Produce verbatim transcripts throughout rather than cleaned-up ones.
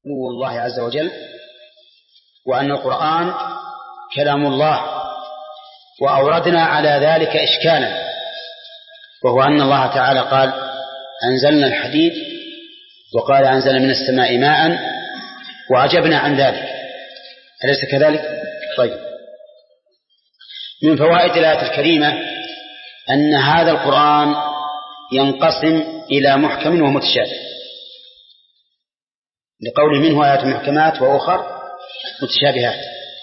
علو الله عز وجل، وأن القرآن كلام الله. وأوردنا على ذلك إشكالا، وهو أن الله تعالى قال أنزلنا الحديد، وقال أنزل من السماء ماء، وعجبنا عن ذلك، أليس كذلك؟ طيب، من فوائد الآية الكريمة أن هذا القرآن ينقسم إلى محكم ومتشابه، لقوله منه آيات محكمات وأخر متشابهات.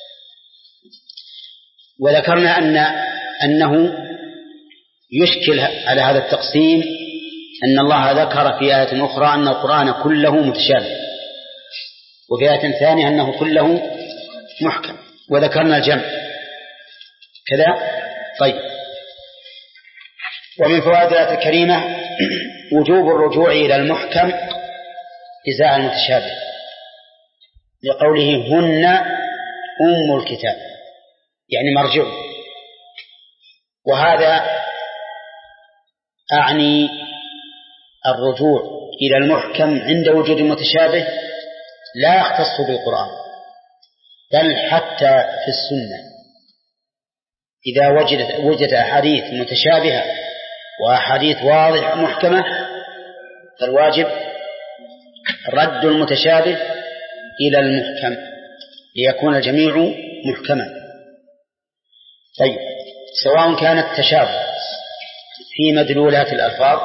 وذكرنا أن أنه يشكل على هذا التقسيم أن الله ذكر في آية أخرى أن القرآن كله متشابه، وفي آية ثانية أنه كله محكم، وذكرنا الجمع كذا. طيب، ومن فوائد الآية الكريمة وجوب الرجوع إلى المحكم إزاء المتشابه، لقوله هن أم الكتاب، يعني مرجع. وهذا أعني الرجوع إلى المحكم عند وجود المتشابه لا يختص بالقرآن، بل حتى في السنة إذا وجدت وجدت أحاديث متشابهة وأحاديث واضحة محكمة، فالواجب رد المتشابه إلى المحكم ليكون الجميع محكما. طيب، سواء كان التشابه في مدلولات الألفاظ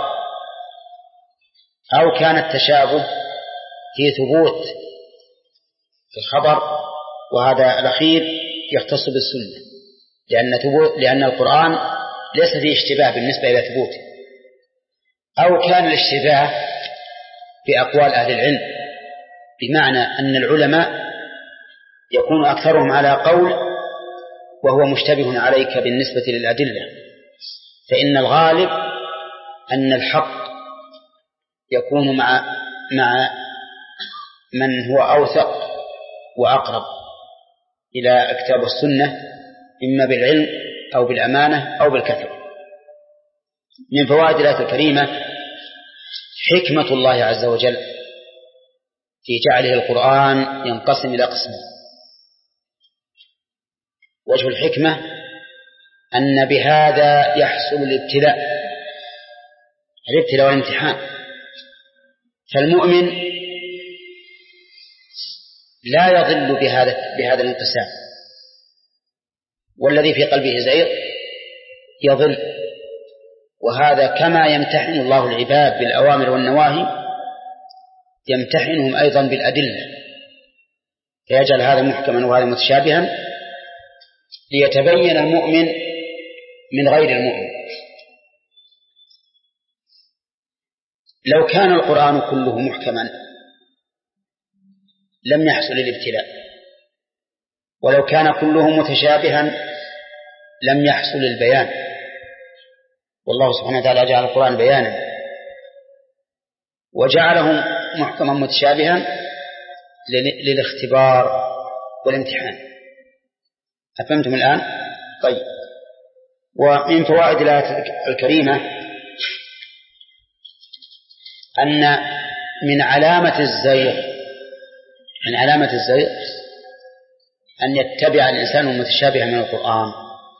أو كان التشابه في ثبوت الخبر، وهذا الأخير يختص بالسنة، لأن, لأن القرآن ليس فيه اشتباه بالنسبة إلى ثبوته. أو كان الاشتباه في أقوال أهل العلم، بمعنى أن العلماء يكون أكثرهم على قول وهو مشتبه عليك بالنسبة للأدلة، فإن الغالب أن الحق يكون مع مع من هو أوثق وأقرب إلى كتاب السنة، إما بالعلم أو بالأمانة أو بالكثرة. من فوائد الآية الكريمة حكمة الله عز وجل في جعله القرآن ينقسم إلى قسمين. وجه الحكمة أن بهذا يحصل الابتلاء الابتلاء والامتحان، فالمؤمن لا يضل بهذا بهذا الانقسام، والذي في قلبه زيغ يضل. وهذا كما يمتحن الله العباد بالأوامر والنواهي يمتحنهم أيضا بالأدلة، فيجعل هذا محكما وهذا متشابها ليتبين المؤمن من غير المؤمن. لو كان القرآن كله محكما لم يحصل الابتلاء، ولو كان كله متشابها لم يحصل البيان، والله سبحانه وتعالى جعل القرآن بيانا وجعله محكما متشابها للاختبار والامتحان. أفهمتم الآن؟ طيب، ومن فوائد الآية الكريمة أن من علامة الزيغ من علامة الزيغ أن يتبع الإنسان المتشابه من القرآن،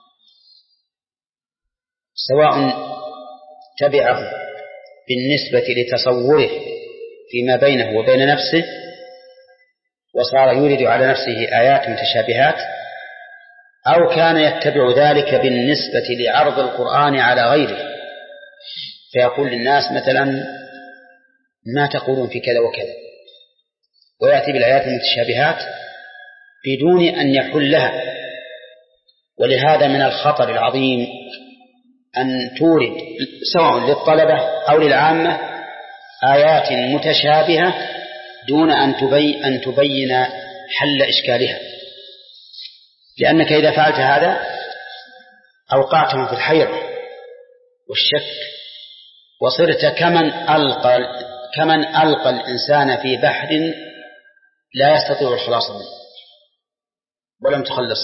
سواء تبعه بالنسبة لتصوره فيما بينه وبين نفسه وصار يورد على نفسه آيات متشابهات، أو كان يتبع ذلك بالنسبة لعرض القرآن على غيره، فيقول للناس مثلا ما تقولون في كذا وكذا، ويأتي بالآيات المتشابهات بدون أن يحلها. ولهذا من الخطر العظيم أن تورد سواء للطلبة أو للعامة آيات متشابهة دون أن تبين, أن تبين حل إشكالها، لأنك إذا فعلت هذا أوقعتهم في الحيرة والشك، وصرت كمن ألقى, كمن ألقى الإنسان في بحر لا يستطيع الخلاص منه ولم تخلص.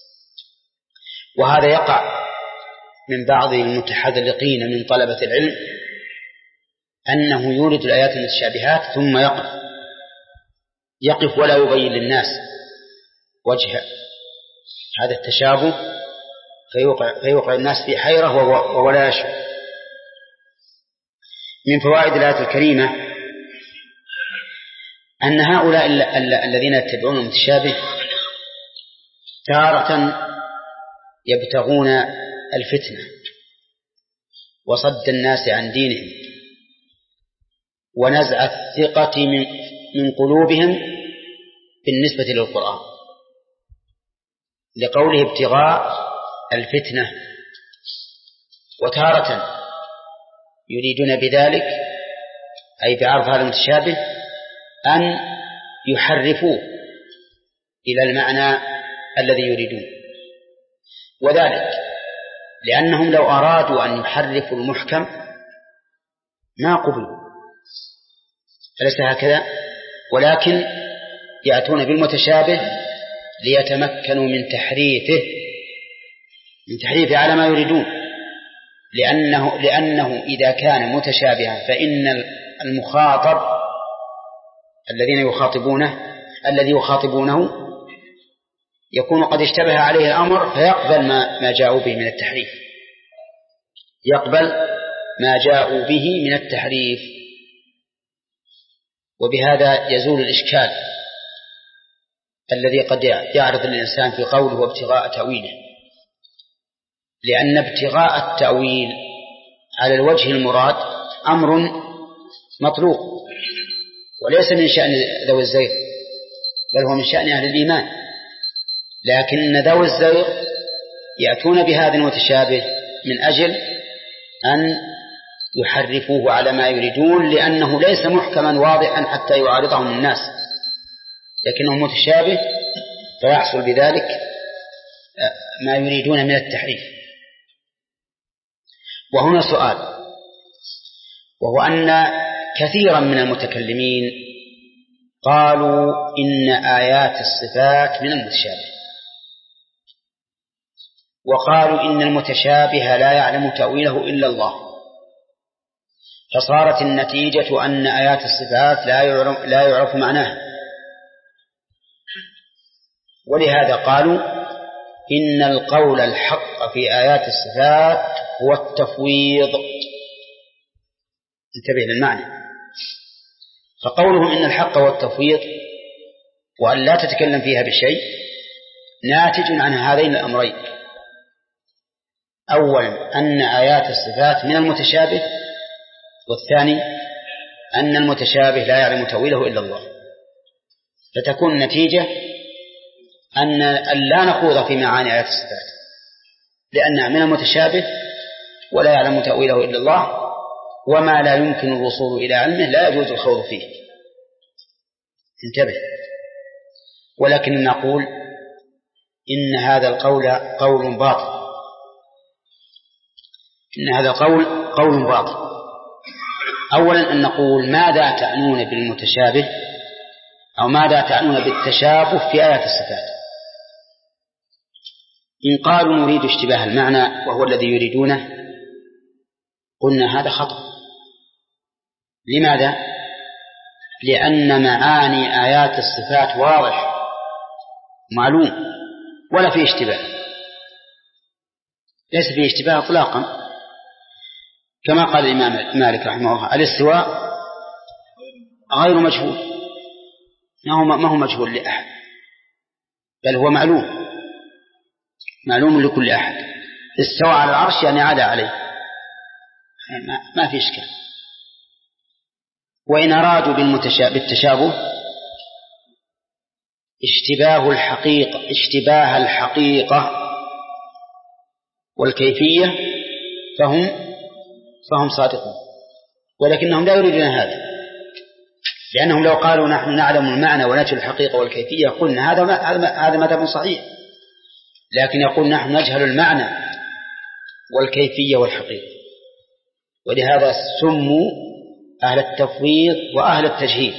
وهذا يقع من بعض المتحذلقين من طلبة العلم، أنه يورد الآيات المتشابهات ثم يقف يقف ولا يبين للناس وجه هذا التشابه فيوقع, فيوقع الناس في حيرة وهو لا يشعر. من فوائد الآية الكريمة أن هؤلاء الذين يتبعون المتشابه تارة يبتغون الفتنة وصد الناس عن دينهم ونزع الثقة من قلوبهم بالنسبة للقرآن، لقوله ابتغاء الفتنة. وتارة يريدون بذلك أي بعرض هذا المتشابه أن يحرفوه إلى المعنى الذي يريدون، وذلك لأنهم لو أرادوا أن يحرفوا المحكم ما قبلوا، أليس هكذا؟ ولكن يأتون بالمتشابه ليتمكنوا من تحريفه من تحريفه على ما يريدون، لأنه, لأنه إذا كان متشابها فإن المخاطب الذين يخاطبونه الذي يخاطبونه يكون قد اشتبه عليه الأمر فيقبل ما, ما جاءوا به من التحريف يقبل ما جاءوا به من التحريف وبهذا يزول الإشكال الذي قد يعرض الإنسان في قوله وابتغاء تأويله، لأن ابتغاء التأويل على الوجه المراد أمر مطلوب وليس من شأن ذوي الزيغ، بل هو من شأن أهل الإيمان، لكن ذوي الزيغ يأتون بهذا المتشابه من أجل أن يحرفوه على ما يريدون، لأنه ليس محكما واضحا حتى يعارضهم الناس، لكنه متشابه فيحصل بذلك ما يريدون من التحريف. وهنا سؤال، وهو أن كثيرا من المتكلمين قالوا إن آيات الصفات من المتشابه، وقالوا إن المتشابه لا يعلم تأويله إلا الله، فصارت النتيجة أن آيات الصفات لا يعرف, لا يعرف معناها. ولهذا قالوا إن القول الحق في آيات الصفات هو التفويض. انتبه للمعنى، فقولهم إن الحق هو التفويض وأن لا تتكلم فيها بشيء ناتج عن هذين الأمرين: أولا أن آيات الصفات من المتشابه، والثاني أن المتشابه لا يعلم تأويله إلا الله. فتكون النتيجة أن لا نخوض في معاني آيات الصفات لأنها من المتشابه ولا يعلم تأويله إلا الله، وما لا يمكن الوصول إلى علمه لا يجوز الخوض فيه. انتبه. ولكن نقول إن هذا القول قول باطل، إن هذا القول قول باطل. أولا أن نقول ماذا تعنون بالمتشابه أو ماذا تعنون بالتشابه في آيات الصفات؟ إن قالوا نريد اشتباه المعنى وهو الذي يريدونه قلنا هذا خطأ. لماذا؟ لأن معاني آيات الصفات واضح معلوم ولا فيه اشتباه، ليس فيه اشتباه اطلاقا، كما قال الإمام مالك رحمه الله: الاستواء غير مجهول، ما هو مجهول لأحد بل هو معلوم معلوم لكل أحد. استوى على العرش يعني علا عليه، ما في إشكال. وإن أرادوا بالتشابه اشتباه الحقيقة اشتباه الحقيقة والكيفية فهم فهم صادقون، ولكنهم لا يريدون هذا، لأنهم لو قالوا نحن نعلم المعنى ونجهل الحقيقة والكيفية قلنا هذا هذا مذهب صحيح، لكن يقول نحن نجهل المعنى والكيفية والحقيقة. ولهذا سموا أهل التفويض وأهل التجهيل،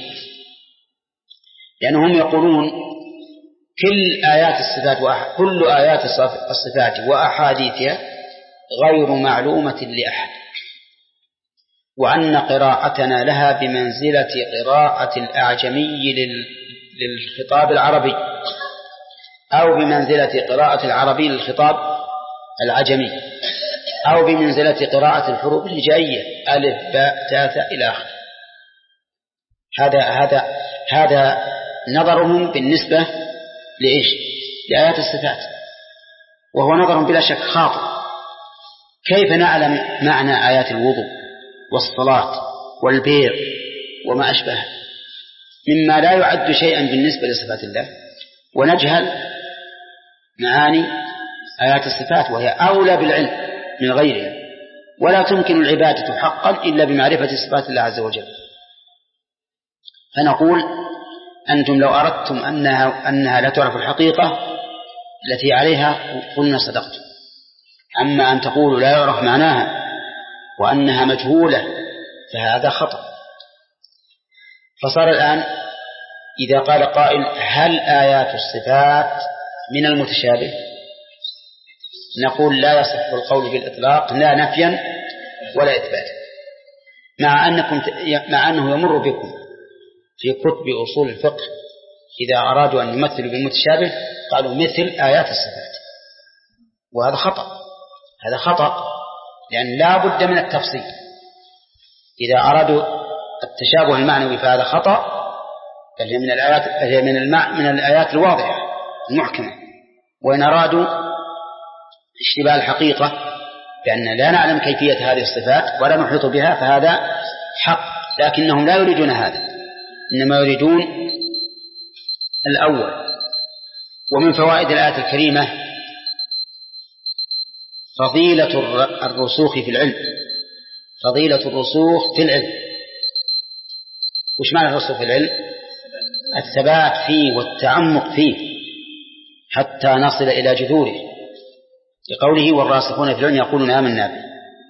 لأنهم يقولون كل آيات الصفات وأح... كل آيات الصفات وأحاديثها غير معلومة لأحد، وأن قراءتنا لها بمنزلة قراءة الأعجمي لل... للخطاب العربي، أو بمنزلة قراءة العربي للخطاب العجمي، أو بمنزلة قراءة الحروف الهجائية ألف باء تاء ثاء إلى آخره. هذا هذا هذا نظرهم بالنسبة لإيش؟ لآيات الصفات، وهو نظر بلا شك خاطئ. كيف نعلم معنى آيات الوضوء والصلاة والبيع وما أشبه مما لا يعد شيئا بالنسبة لصفات الله، ونجهل معاني آيات الصفات وهي أولى بالعلم من غيرها؟ ولا تمكن العبادة حقا إلا بمعرفة صفات الله عز وجل. فنقول أنتم لو أردتم أنها, أنها لا تعرف الحقيقة التي عليها قلنا صدقت، أما أن تقولوا لا يعرف معناها وأنها مجهولة فهذا خطأ. فصار الآن إذا قال قائل هل آيات الصفات من المتشابه؟ نقول لا يصح القول بالإطلاق لا نفيا ولا إثباتا، مع أنكم مع أنه يمر بكم في كتب أصول الفقه إذا أرادوا أن يمثلوا بالمتشابه قالوا مثل آيات الصفات، وهذا خطأ. هذا خطأ لأن لا بد من التفصيل. إذا أرادوا التشابه المعنوي فهذا خطأ، بل هي من الآيات هي من المع من الآيات الواضحة المحكمة. وإن أرادوا اشتباه الحقيقة بأن لا نعلم كيفية هذه الصفات ولا نحيط بها فهذا حق، لكنهم لا يريدون هذا، إنما يريدون الأول. ومن فوائد الآية الكريمة فضيلة الرسوخ في العلم، فضيلة الرسوخ في العلم. وش معنى الرسوخ في العلم؟ الثبات فيه والتعمق فيه حتى نصل إلى جذوره، لقوله والراسخون في العلم يقولون آمنا به.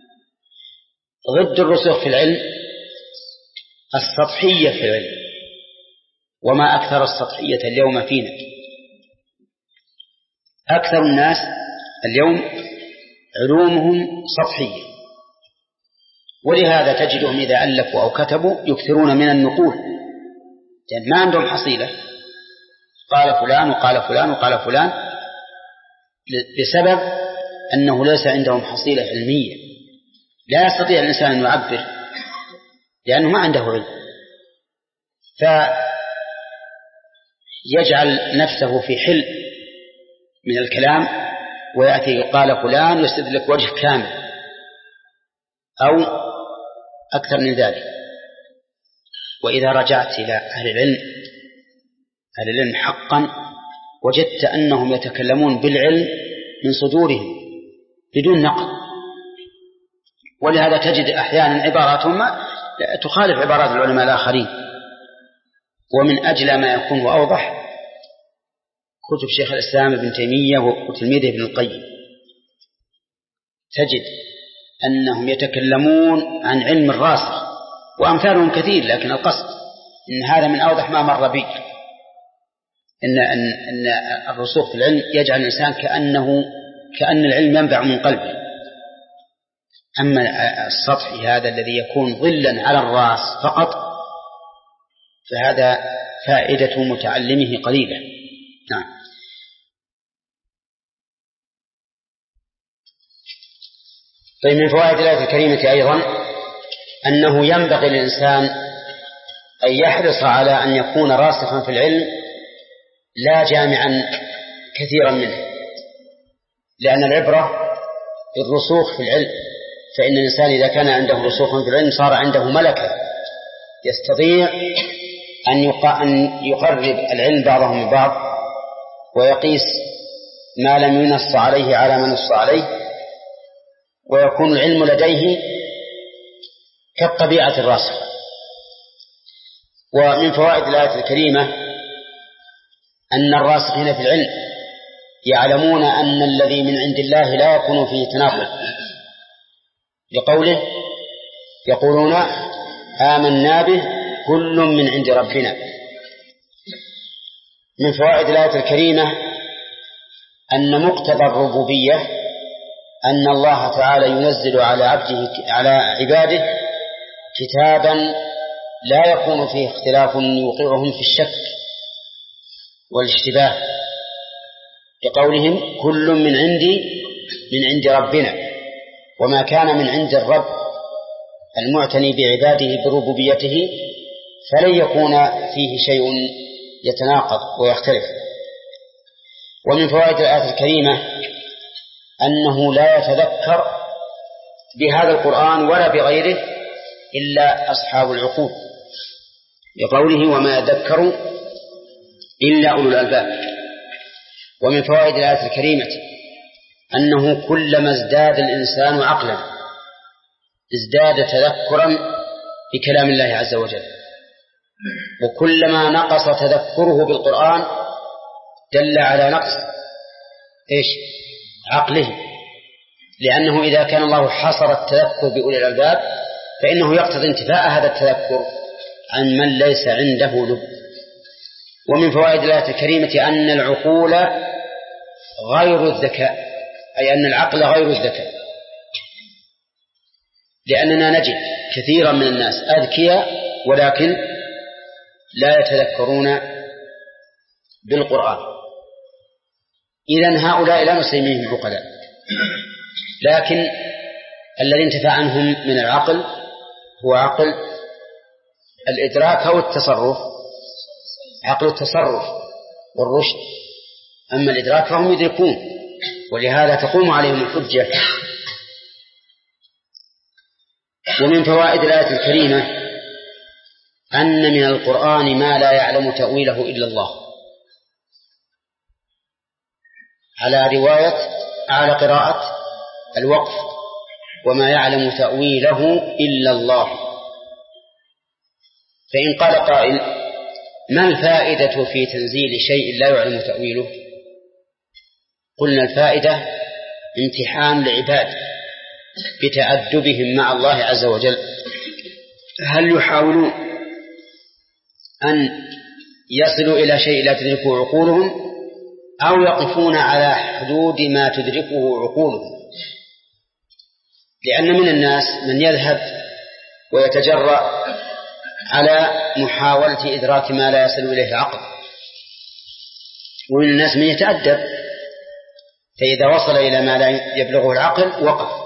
ضد الرسوخ في العلم السطحية في العلم، وما أكثر السطحية اليوم فينا. أكثر الناس اليوم علومهم سطحية، ولهذا تجدهم إذا ألفوا أو كتبوا يكثرون من النقول، لأن ما عندهم حصيلة. قال فلان وقال فلان وقال فلان، بسبب أنه ليس عندهم حصيلة علمية. لا يستطيع الإنسان أن يعبر لأنه ما عنده علم، فيجعل نفسه في حل من الكلام ويأتي قال فلان يستدلك وجه كامل أو أكثر من ذلك. وإذا رجعت إلى أهل العلم أهل العلم حقا وجدت أنهم يتكلمون بالعلم من صدورهم بدون نقل، ولهذا تجد أحيانا عباراتهم تخالف عبارات العلماء الآخرين. ومن أجل ما يكون وأوضح كتب شيخ الإسلام ابن تيمية وتلميذه ابن القيم، تجد أنهم يتكلمون عن علم الراسخ، وأمثالهم كثير، لكن القصد إن هذا من أوضح ما مر بي، إن, أن, أن الرسوخ في العلم يجعل الإنسان كأنه كأن العلم ينبع من قلبه. أما السطحي هذا الذي يكون ظلا على الرأس فقط فهذا فائدة متعلمه قليلة. نعم. طيب، من فوائد الآية الكريمة أيضا أنه ينبغي للإنسان أن يحرص على أن يكون راسخا في العلم لا جامعا كثيرا منه، لأن العبرة بالرسوخ في العلم، فإن الإنسان إذا كان عنده رسوخ في العلم صار عنده ملكة يستطيع أن يقرب العلم بعضه من بعض ويقيس ما لم ينص عليه على ما نص عليه، ويكون العلم لديه كالطبيعة الراسخة. ومن فوائد الآية الكريمة أن الراسخين في العلم يعلمون أن الذي من عند الله لا يكون فيه تناقض، لقوله يقولون آمنا به كل من عند ربنا. من فوائد الآية الكريمة أن مقتضى الربوبية أن الله تعالى ينزل على عبده على عباده كتابا لا يكون فيه اختلاف يوقعهم في الشك والاشتباه بقولهم كل من عندي من عند ربنا، وما كان من عند الرب المعتني بعباده بربوبيته فلن يكون فيه شيء يتناقض ويختلف. ومن فوائد الآية الكريمة أنه لا يتذكر بهذا القرآن ولا بغيره إلا أصحاب العقول، لقوله وما يذكر إلا أولو الألباب. ومن فوائد الآية الكريمة أنه كلما ازداد الإنسان عقلا ازداد تذكرا بكلام الله عز وجل، وكلما نقص تذكره بالقرآن دل على نقص إيش؟ عقله، لأنه إذا كان الله حصر التذكر بأولي الألباب فإنه يقتضي انتفاء هذا التذكر عن من ليس عنده لب. ومن فوائد الآية الكريمة أن العقول غير الذكاء، أي أن العقل غير الذكاء، لأننا نجد كثيرا من الناس أذكياء ولكن لا يتذكرون بالقرآن. إذن هؤلاء لا نسميهم عقلاء، لكن الذي انتفى عنهم من العقل هو عقل الإدراك أو التصرف، عقل التصرف والرشد. أما الإدراك فهم يدركون، ولهذا تقوم عليهم الحجة. ومن فوائد الآية الكريمة أن من القرآن ما لا يعلم تأويله إلا الله، على رواية على قراءة الوقف وما يعلم تأويله إلا الله. فإن قال قائل ما الفائدة في تنزيل شيء لا يعلم تأويله؟ قلنا الفائدة امتحان العباد بتأدبهم مع الله عز وجل، هل يحاولون أن يصلوا إلى شيء لا تدركه عقولهم أو يقفون على حدود ما تدركه عقولهم؟ لأن من الناس من يذهب ويتجرأ على محاولة إدراك ما لا يصل إليه العقل، ومن الناس من يتأدب فإذا وصل إلى ما لا يبلغه العقل وقف.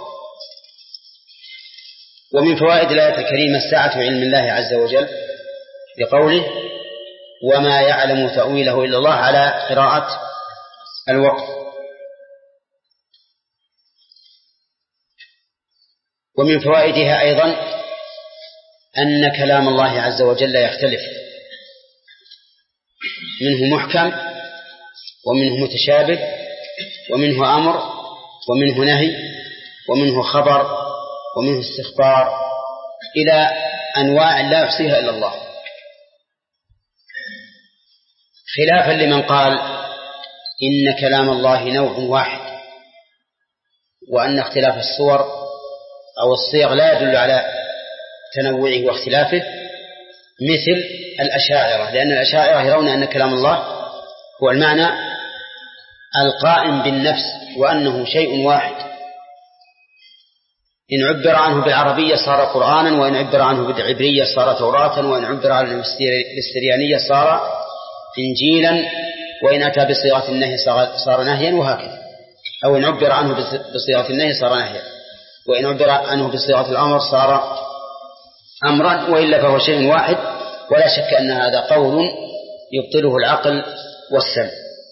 ومن فوائد الآية الكريمة سعة علم الله عز وجل بقوله وما يعلم تأويله إلا الله على قراءة الوقف. ومن فوائدها أيضا أن كلام الله عز وجل يختلف، منه محكم ومنه متشابه ومنه أمر ومنه نهي ومنه خبر ومنه استخبار إلى أنواع لا يحصيها إلا الله، خلافا لمن قال إن كلام الله نوع واحد وأن اختلاف الصور أو الصيغ لا يدل على تنوعه واختلافه، مثل الأشاعرة، لأن الأشاعرة يرون أن كلام الله هو المعنى القائم بالنفس وأنه شيء واحد، إن عبر عنه بالعربية صار قرآنا، وإن عبر عنه بالعبرية صار توراة، وإن عبر عنه بالسريانية صار إنجيلا، وإن أتى بصيغة النهي صار نهيا، وهكذا. أو إن عبر عنه بصيغة النهي صار نهيا، وإن عبر عنه بصيغة الأمر صار أمرا، وإلا فهو شيء واحد، ولا شك أن هذا قول يبطله العقل والسمع.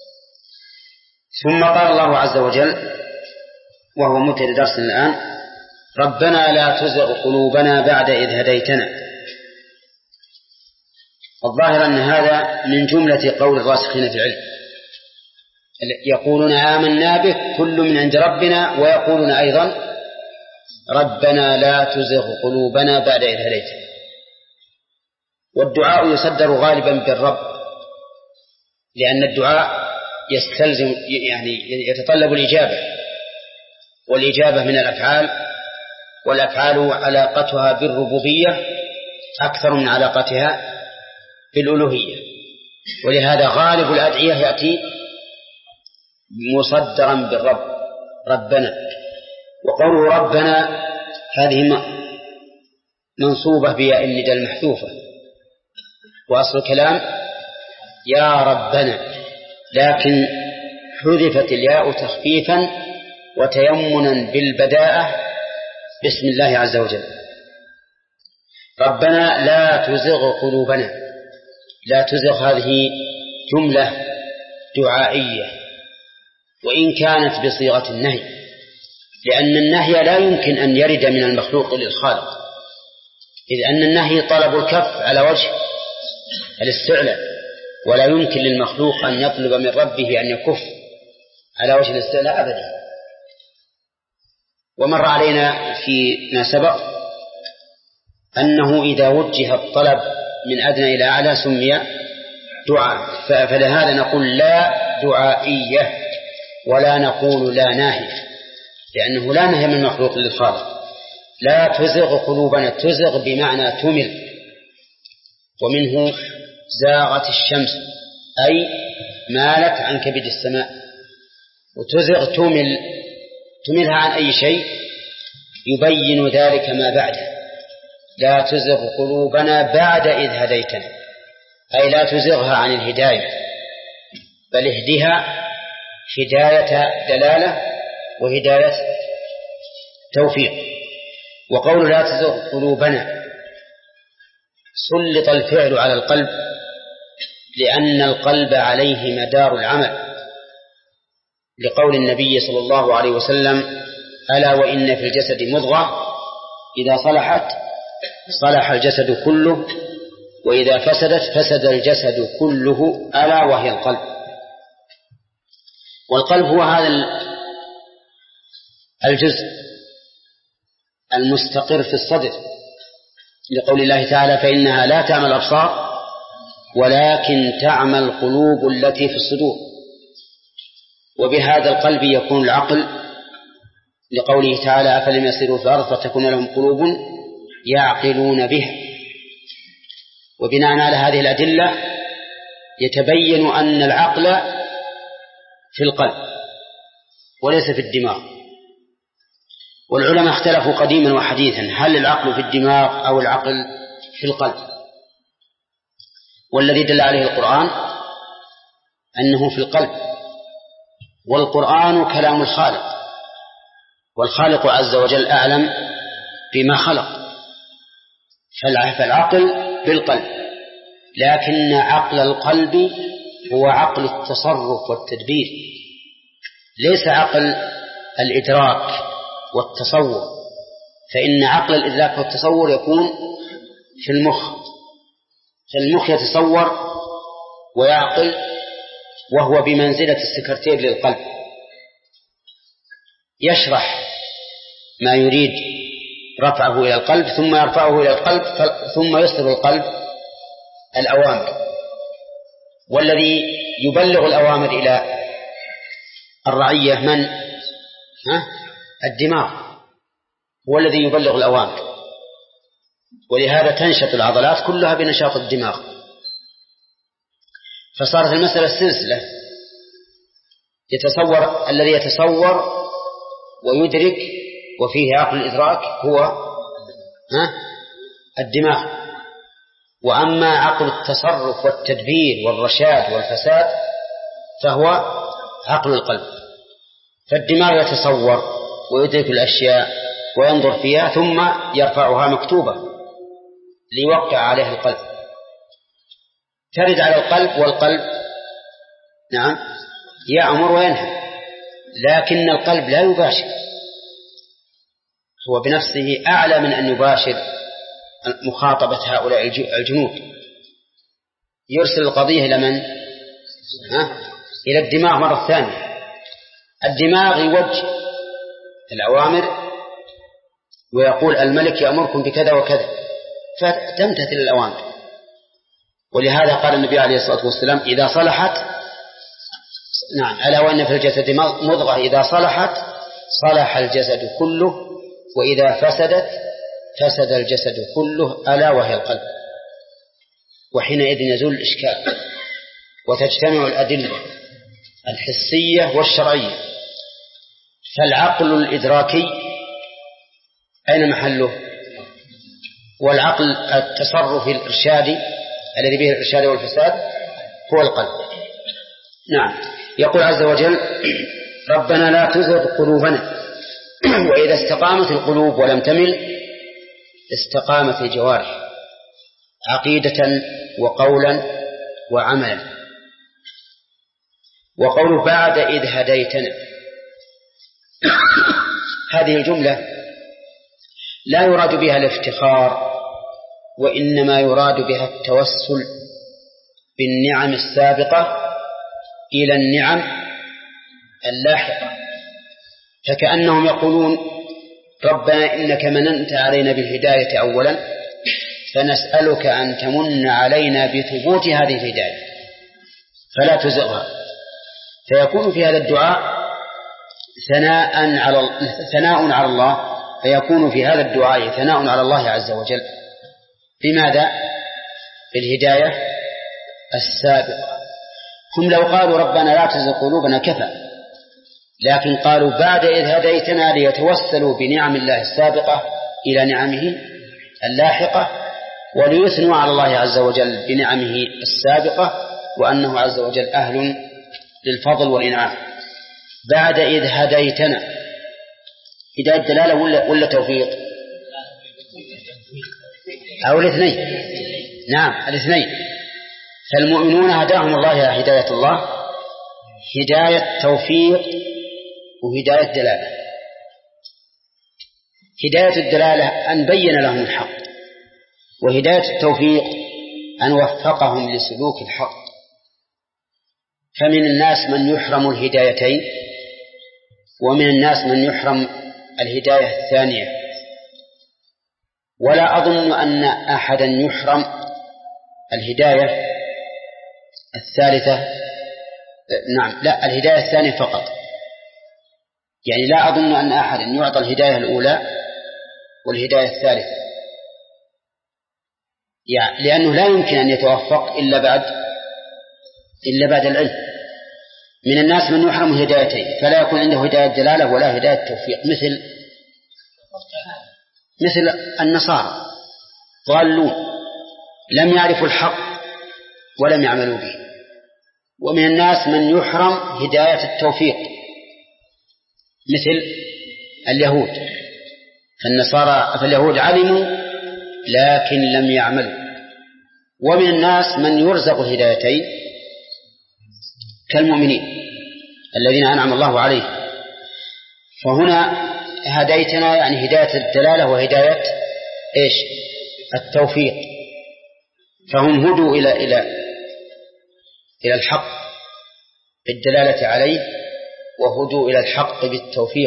ثم قال الله عز وجل وهو منتهى درسنا الآن ربنا لا تزغ قلوبنا بعد إذ هديتنا. الظاهر أن هذا من جملة قول الراسخين في العلم، يقولون آمنا به كل من عند ربنا، ويقولون أيضا ربنا لا تزغ قلوبنا بعد إذ هديتنا. والدعاء يصدر غالبا بالرب، لأن الدعاء يستلزم يعني يتطلب الإجابة، والإجابة من الأفعال، والأفعال علاقتها بالربوبية أكثر من علاقتها بالألوهية، ولهذا غالب الأدعية يأتي مصدرا بالرب ربنا. وقوله ربنا هذه منصوبة بياء النداء المحذوفة، وأصل الكلام يا ربنا، لكن حذفت الياء تخفيفا وتيمنا بالبداءة بسم الله عز وجل. ربنا لا تزغ قلوبنا. لا تزغ هذه جملة دعائية وإن كانت بصيغة النهي، لأن النهي لا يمكن أن يرد من المخلوق للخالق، إذ أن النهي طلب الكف على وجه الاستعلاء، ولا يمكن للمخلوق أن يطلب من ربه أن يكف على وجه الاستعلاء أبدا. ومر علينا فيما سبق أنه إذا وجه الطلب من أدنى إلى أعلى سمي دعاء، فلهذا نقول لا دعائية ولا نقول لا ناهي، لأنه لا نهي من مخلوق للخالق. لا تزغ قلوبنا. تزغ بمعنى تمل، ومنه زاغت الشمس أي مالت عن كبد السماء. وتزغ تمل، تملها عن أي شيء يبين ذلك ما بعده. لا تزغ قلوبنا بعد إذ هديتنا، أي لا تزغها عن الهداية، بل اهدها هداية دلالة وهداية توفيق. وقول لا تزغ قلوبنا سلط الفعل على القلب، لأن القلب عليه مدار العمل، لقول النبي صلى الله عليه وسلم: ألا وإن في الجسد مضغة إذا صلحت صلح الجسد كله، وإذا فسدت فسد الجسد كله، ألا وهي القلب. والقلب هو هذا الجزء المستقر في الصدر، لقول الله تعالى: فإنها لا تعمى الأبصار ولكن تعمى القلوب التي في الصدور. وبهذا القلب يكون العقل، لقوله تعالى: أفلم يسيروا في الأرض فتكون لهم قلوب يعقلون بها. وبناء على هذه الأدلة يتبين أن العقل في القلب وليس في الدماغ. والعلماء اختلفوا قديما وحديثا هل العقل في الدماغ أو العقل في القلب، والذي دل عليه القرآن أنه في القلب. والقرآن كلام الخالق، والخالق عز وجل أعلم بما خلق، فالعقل بالقلب. لكن عقل القلب هو عقل التصرف والتدبير، ليس عقل الإدراك والتصور، فإن عقل الإدراك والتصور يكون في المخ، فالمخ يتصور ويعقل، وهو بمنزلة السكرتير للقلب، يشرح ما يريد رفعه إلى القلب ثم يرفعه إلى القلب ثم يصدر القلب الأوامر. والذي يبلغ الأوامر إلى الرعية من؟ ها؟ الدماغ هو الذي يبلغ الأوامر، ولهذا تنشط العضلات كلها بنشاط الدماغ. فصارت المسألة سلسلة، يتصور الذي يتصور ويدرك وفيه عقل الإدراك هو ها؟ الدماغ، وأما عقل التصرف والتدبير والرشاد والفساد فهو عقل القلب. فالدماغ يتصور ويدرك الأشياء وينظر فيها ثم يرفعها مكتوبة ليوقع عليها القلب، ترد على القلب، والقلب نعم يأمر وينهى، لكن القلب لا يباشر، هو بنفسه أعلى من أن يباشر مخاطبة هؤلاء الجنود. يرسل القضية إلى من؟ ها؟ إلى الدماغ مرة ثانية. الدماغ يوجه الأوامر ويقول الملك يأمركم بكذا وكذا، فتمتثل الأوامر. ولهذا قال النبي عليه الصلاة والسلام: إذا صلحت نعم ألا وإن في الجسد مضغة إذا صلحت صلح الجسد كله، وإذا فسدت فسد الجسد كله، ألا وهي القلب. وحينئذ يزول الإشكال وتجتمع الأدلة الحسية والشرعية. فالعقل الإدراكي أين محله؟ والعقل التصرفي الإرشادي الذي به الإرشاد والفساد هو القلب. نعم. يقول عز وجل: ربنا لا تزغ قلوبنا. وإذا استقامت القلوب ولم تمل استقامت الجوارح عقيدة وقولا وعملا. وقول بعد إذ هديتنا، هذه الجملة لا يراد بها الافتخار، وإنما يراد بها التوسل بالنعم السابقة إلى النعم اللاحقة. فكأنهم يقولون: ربنا إنك مننت علينا بالهداية أولا، فنسألك أن تمن علينا بثبوت هذه الهداية فلا تزغها. فيكون في هذا الدعاء ثناء على ثناء على الله، فيكون في هذا الدعاء ثناء على الله عز وجل. بماذا؟ بالهداية السابقة. هم لو قالوا ربنا لا تزغ قلوبنا كفى، لكن قالوا بعد إذ هديتنا ليتوسلوا بنعم الله السابقة إلى نعمه اللاحقة، وليثنوا على الله عز وجل بنعمه السابقة وأنه عز وجل أهل للفضل والإنعام. بعد إذ هديتنا، هداية دلالة ولا, ولا توفيق؟ أو الاثنين؟ نعم الاثنين. فالمؤمنون هداهم الله إلى هداية الله، هداية توفيق وهداية دلالة. هداية الدلالة أن بين لهم الحق، وهداية التوفيق أن وفقهم لسلوك الحق. فمن الناس من يحرم الهدايتين، ومن الناس من يحرم الهداية الثانية. ولا أظن أن أحدا يحرم الهداية الثالثة، نعم لا الهداية الثانية فقط. يعني لا أظن أن أحدا يعطى الهداية الأولى والهداية الثالثة، يعني لأنه لا يمكن أن يتوفق إلا بعد إلا بعد العلم. من الناس من يحرم الهدايتين، فلا يكون عنده هداية دلالة ولا هداية توفيق، مثل مثل النصارى ضالون لم يعرفوا الحق ولم يعملوا به. ومن الناس من يحرم هداية التوفيق مثل اليهود. فالنصارى فاليهود علموا لكن لم يعملوا. ومن الناس من يرزق الهدايتين كالمؤمنين الذين أنعم الله عليهم. فهنا هديتنا يعني هداية الدلالة وهداية إيش؟ التوفيق. فهم هدوا إلى إلى إلى الحق بالدلالة عليه، وهدوا إلى الحق بالتوفيق.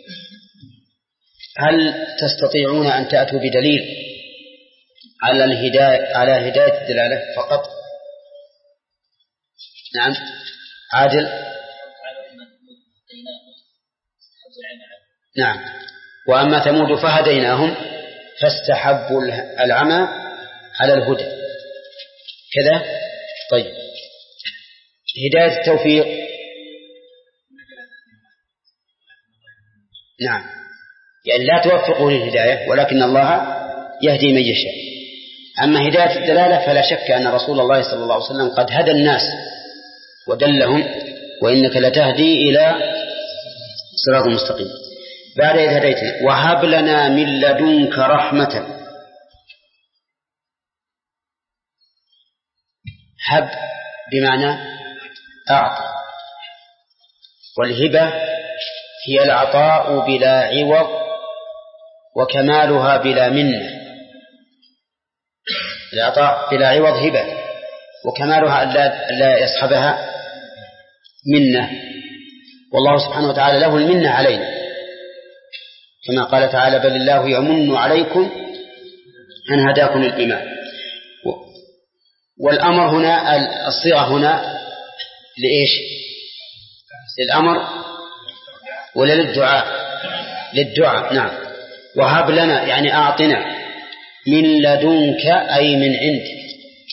هل تستطيعون أن تأتوا بدليل على الهداية على هداية الدلالة فقط؟ نعم عادل. نعم. وأما ثمود فهديناهم فاستحبوا العمى على الهدى كذا. طيب هداية التوفيق، نعم يعني لا توفقه للهداية ولكن الله يهدي من يشاء. أما هداية الدلالة فلا شك أن رسول الله صلى الله عليه وسلم قد هدى الناس ودلهم، وإنك لتهدي إلى صراط مستقيم. بعد إذ هديتنا وهب لنا من لدنك رحمة. هب بمعنى أعطى، والهبة هي العطاء بلا عوض وكمالها بلا منة. العطاء بلا عوض هبة، وكمالها ألا يصحبها منة. والله سبحانه وتعالى له المنة علينا، كما قال تعالى: بل الله يمن عليكم أن هداكم للإيمان. والأمر هنا الصيغة هنا لإيش؟ للأمر ولا للدعاء؟ للدعاء. نعم. وهب لنا يعني أعطنا من لدنك أي من عندك.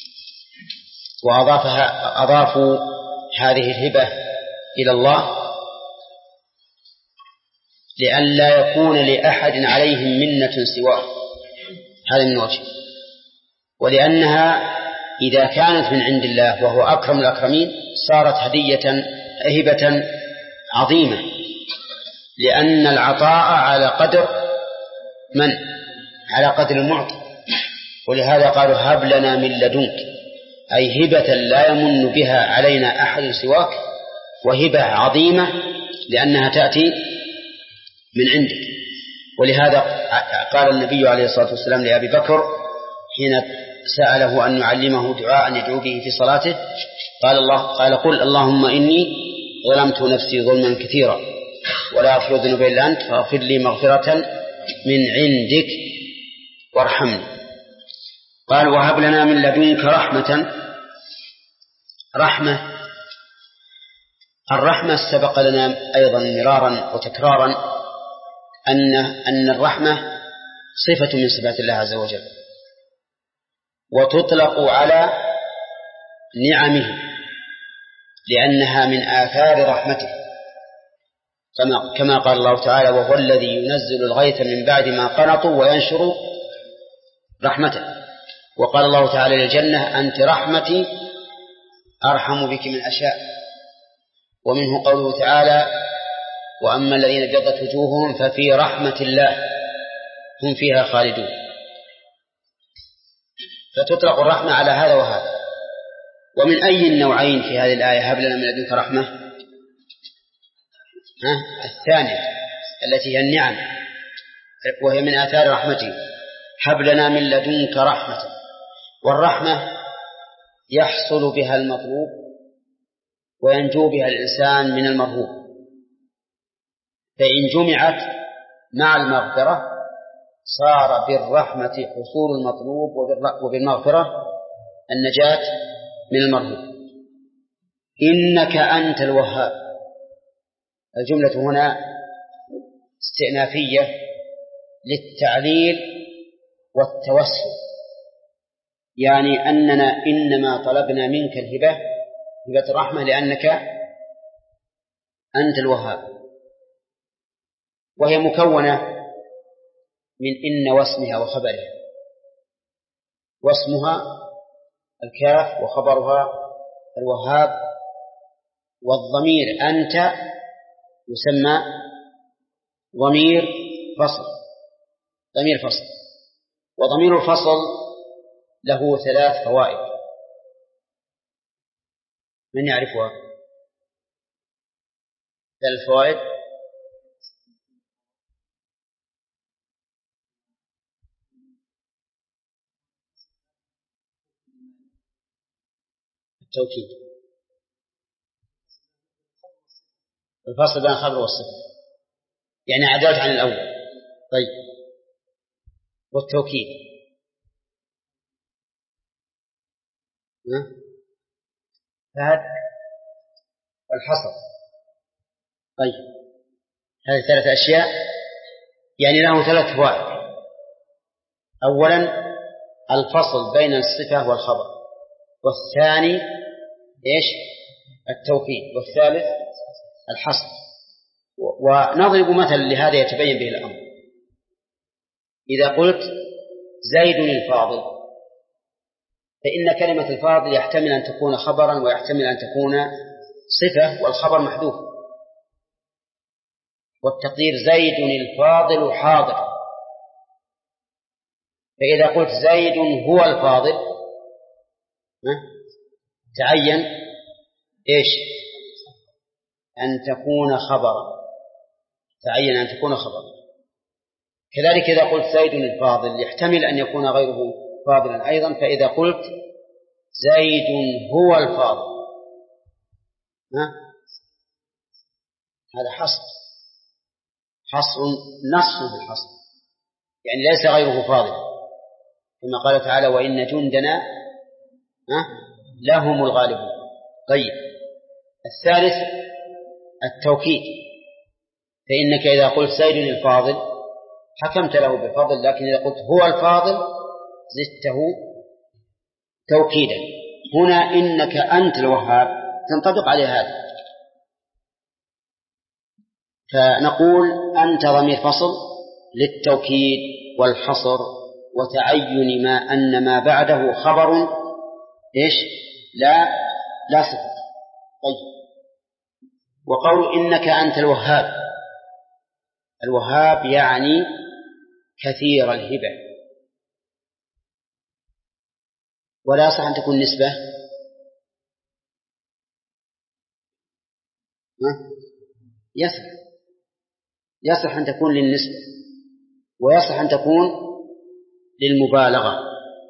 وأضافها أضافوا هذه الهبة إلى الله لئلا يكون لأحد عليهم منة سواه، هذا من وجه، ولأنها إذا كانت من عند الله وهو أكرم الأكرمين صارت هدية هبة عظيمة، لأن العطاء على قدر من؟ على قدر المعطي. ولهذا قالوا هب لنا من لدنك، أي هبة لا يمن بها علينا أحد سواك، وهبة عظيمة لأنها تأتي من عندك. ولهذا قال النبي عليه الصلاة والسلام لأبي بكر حين سأله أن يعلمه دعاء يدعو به في صلاته، قال الله قال قل اللهم إني ظلمت نفسي ظلما كثيرا ولا أغفر الذنوب إلا أنت فاغفر لي مغفرة من عندك وارحمني. قال وهب لنا من لدنك رحمة. رحمة الرحمة سبق لنا أيضا مرارا وتكرارا أن أن الرحمة صفة من صفات الله عز وجل، وتطلق على نعمه لأنها من آثار رحمته، كما كما قال الله تعالى وهو الذي ينزل الغيث من بعد ما قنطوا وينشر رحمته. وقال الله تعالى للجنة أنت رحمتي أرحم بك من أشاء. ومنه قوله تعالى وأما الذين ابيضت وجوههم ففي رحمة الله هم فيها خالدون. فتطلق الرحمة على هذا وهذا. ومن أي النوعين في هذه الآية هب لنا من لدنك رحمة؟ ها؟ الثانية التي هي النعم، وهي من آثار رحمته. هب لنا من لدنك رحمة، والرحمة يحصل بها المطلوب وينجو بها الإنسان من المرهوب، فإن جمعت مع المغفرة صار بالرحمة حصول المطلوب وبالمغفرة النجاة من المرهوب. إنك أنت الوهاب. الجملة هنا استئنافية للتعليل والتوسل، يعني أننا إنما طلبنا منك الهبة هبة الرحمة لأنك أنت الوهاب، وهي مكونة من إن واسمها وخبرها. واسمها الكاف وخبرها الوهاب، والضمير أنت يسمى ضمير فصل. ضمير فصل وضمير الفصل له ثلاث فوائد، من يعرفها؟ ثلاث فوائد. التوكيد، الفصل بين الخبر والصفة، يعني عدلت عن الأول. طيب، والتوكيد فهد والحصر. طيب، هذه ثلاث أشياء يعني له ثلاث فوائد. أولا الفصل بين الصفة والخبر، والثاني إيش؟ التوكيد، والثالث الحصر. ونضرب مثل لهذا يتبين به الأمر. إذا قلت زيد الفاضل، فإن كلمة الفاضل يحتمل أن تكون خبرا ويحتمل أن تكون صفة، والخبر محذوف، والتقدير زيد الفاضل حاضر. فإذا قلت زيد هو الفاضل تعين إيش؟ أن تكون خبرا، تعين أن تكون خبرا. كذلك إذا قلت زيد الفاضل يحتمل أن يكون غيره فاضلا أيضا، فإذا قلت زيد هو الفاضل ها؟ هذا حصر، حصر نص بالحصر، يعني ليس غيره فاضل، كما قال تعالى وإن جندنا ها؟ لهم الغالبون. طيب، الثالث التوكيد، فإنك إذا قلت زيد الفاضل حكمت له بفضل، لكن إذا قلت هو الفاضل زدته توكيدا. هنا إنك أنت الوهاب تنطبق عليه هذا، فنقول أنت ضمير فصل للتوكيد والحصر وتعين ما أن ما بعده خبر إيش؟ لا لا صفة. طيب، وقول إنك أنت الوهاب، الوهاب يعني كثير الهبة، ولا يصح أن تكون نسبة. يصح يصح أن تكون للنسبة، ويصح أن تكون للمبالغة،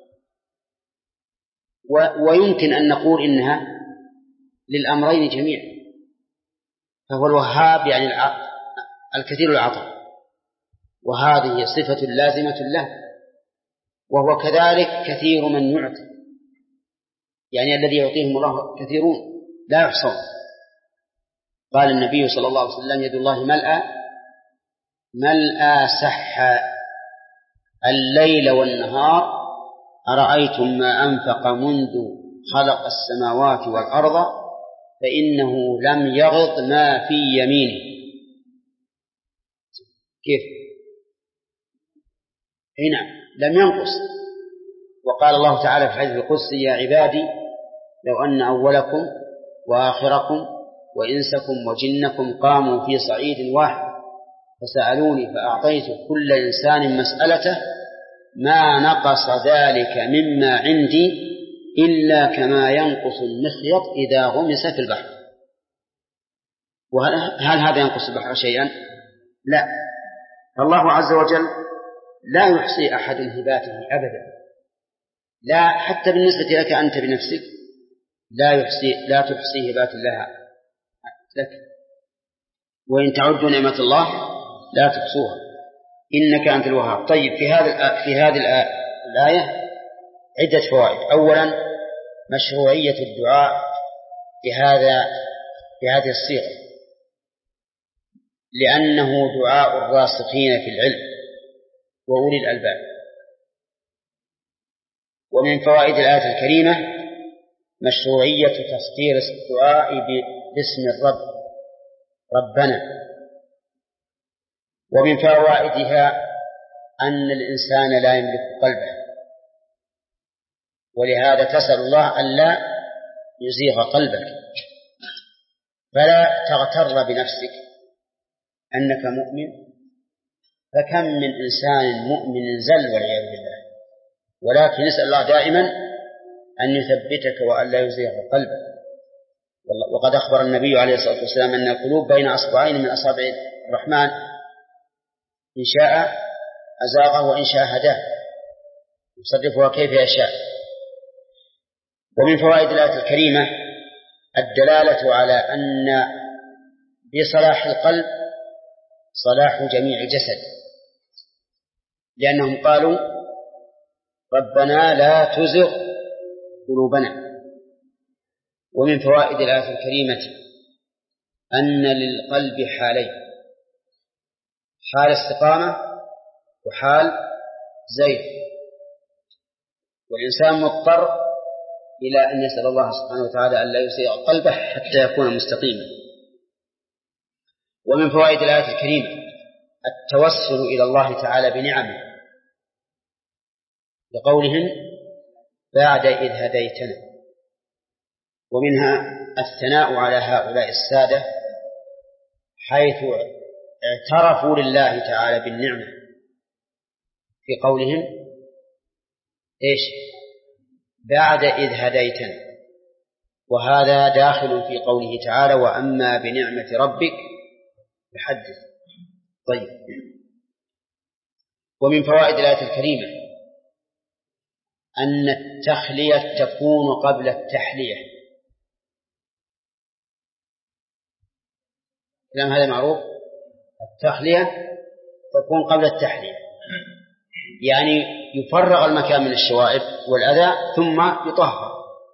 ويمكن أن نقول إنها للأمرين جميعا. فهو الوهاب يعني الكثير العطاء، وهذه صفة لازمة له، وهو كذلك كثير من يعطي، يعني الذي يعطيهم الله كثيرون لا يحصون. قال النبي صلى الله عليه وسلم: يد الله ملأى ملأى سحا الليل والنهار أرأيتم ما أنفق منذ خلق السماوات والأرض فإنه لم يغض ما في يمينه. كيف؟ هنا لم ينقص. وقال الله تعالى في الحديث القدسي: يا عبادي لو أن أولكم وآخركم وإنسكم وجنكم قاموا في صعيد واحد فسألوني فأعطيت كل إنسان مسألته ما نقص ذلك مما عندي إلا كما ينقص المخيط إذا غمس في البحر. وهل هذا ينقص البحر شيئا؟ لا. الله عز وجل لا يحصي أحد هباته أبدا، لا حتى بالنسبة لك أنت بنفسك لا يحصي لا تحصي هبات الله لك، وإن تعدوا نعمة الله لا تحصوها، إنك أنت الوهاب. طيب، في هذا في هذه الآية عدة فوائد. أولا، مشروعية الدعاء بهذا بهذه الصيغة، لأنه دعاء الراسخين في العلم وأولي الألباب. ومن فوائد الآية الكريمة مشروعية تصدير الدعاء باسم الرب ربنا. ومن فوائدها أن الإنسان لا يملك قلبه، ولهذا تسأل الله ألا يزيغ قلبك، فلا تغتر بنفسك أنك مؤمن، فكم من إنسان مؤمن زل والعياذ بالله، ولكن نسأل الله دائما أن يثبتك وأن لا يزيغ قلبك. وقد أخبر النبي عليه الصلاة والسلام أن القلوب بين أصبعين من أصابع الرحمن، إن شاء أزاغه وإن شاء هداه، يصرفها كيف يشاء. ومن فوائد الآية الكريمة الدلالة على أن بصلاح القلب صلاح جميع الجسد، لأنهم قالوا ربنا لا تزغ قلوبنا. ومن فوائد الآية الكريمة أن للقلب حالين: حال استقامة وحال زيغ، والإنسان مضطر إلى أن يسأل الله سبحانه وتعالى أن لا يزيغ قلبه حتى يكون مستقيما. ومن فوائد الآية الكريمة التوسل إلى الله تعالى بنعمه، لقولهم بعد إذ هديتنا. ومنها الثناء على هؤلاء السادة حيث اعترفوا لله تعالى بالنعمة في قولهم إيش؟ بعد إذ هديتنا، وهذا داخل في قوله تعالى وأما بنعمة ربك فحدث. طيب، ومن فوائد الآية الكريمة أن التخلية تكون قبل التحلية. كلام هذا معروف. التخلية تكون قبل التحلية، يعني يفرغ المكان من الشوائب والأذى ثم يطهر.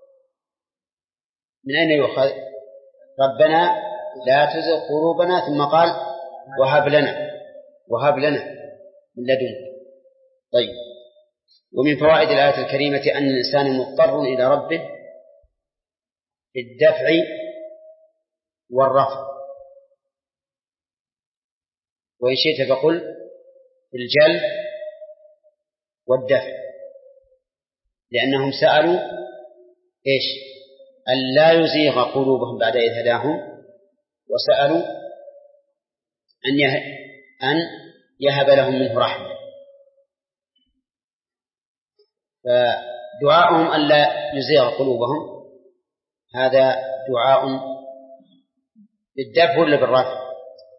من أين يؤخذ؟ ربنا لا تزغ قلوبنا، ثم قال وهب لنا وهب لنا من لدنك. طيب، ومن فوائد الآية الكريمة أن الإنسان مضطر إلى ربه في الدفع والرفع، وإن شئت فقل في الجلب والدفع، لأنهم سألوا إيش؟ أن لا يزيغ قلوبهم بعد إذ هداهم، وسألوا أن أن يهب لهم منه رحمة. فدعاؤهم أن لا يزيغ قلوبهم هذا دعاء بالدفع ولا بالرفع؟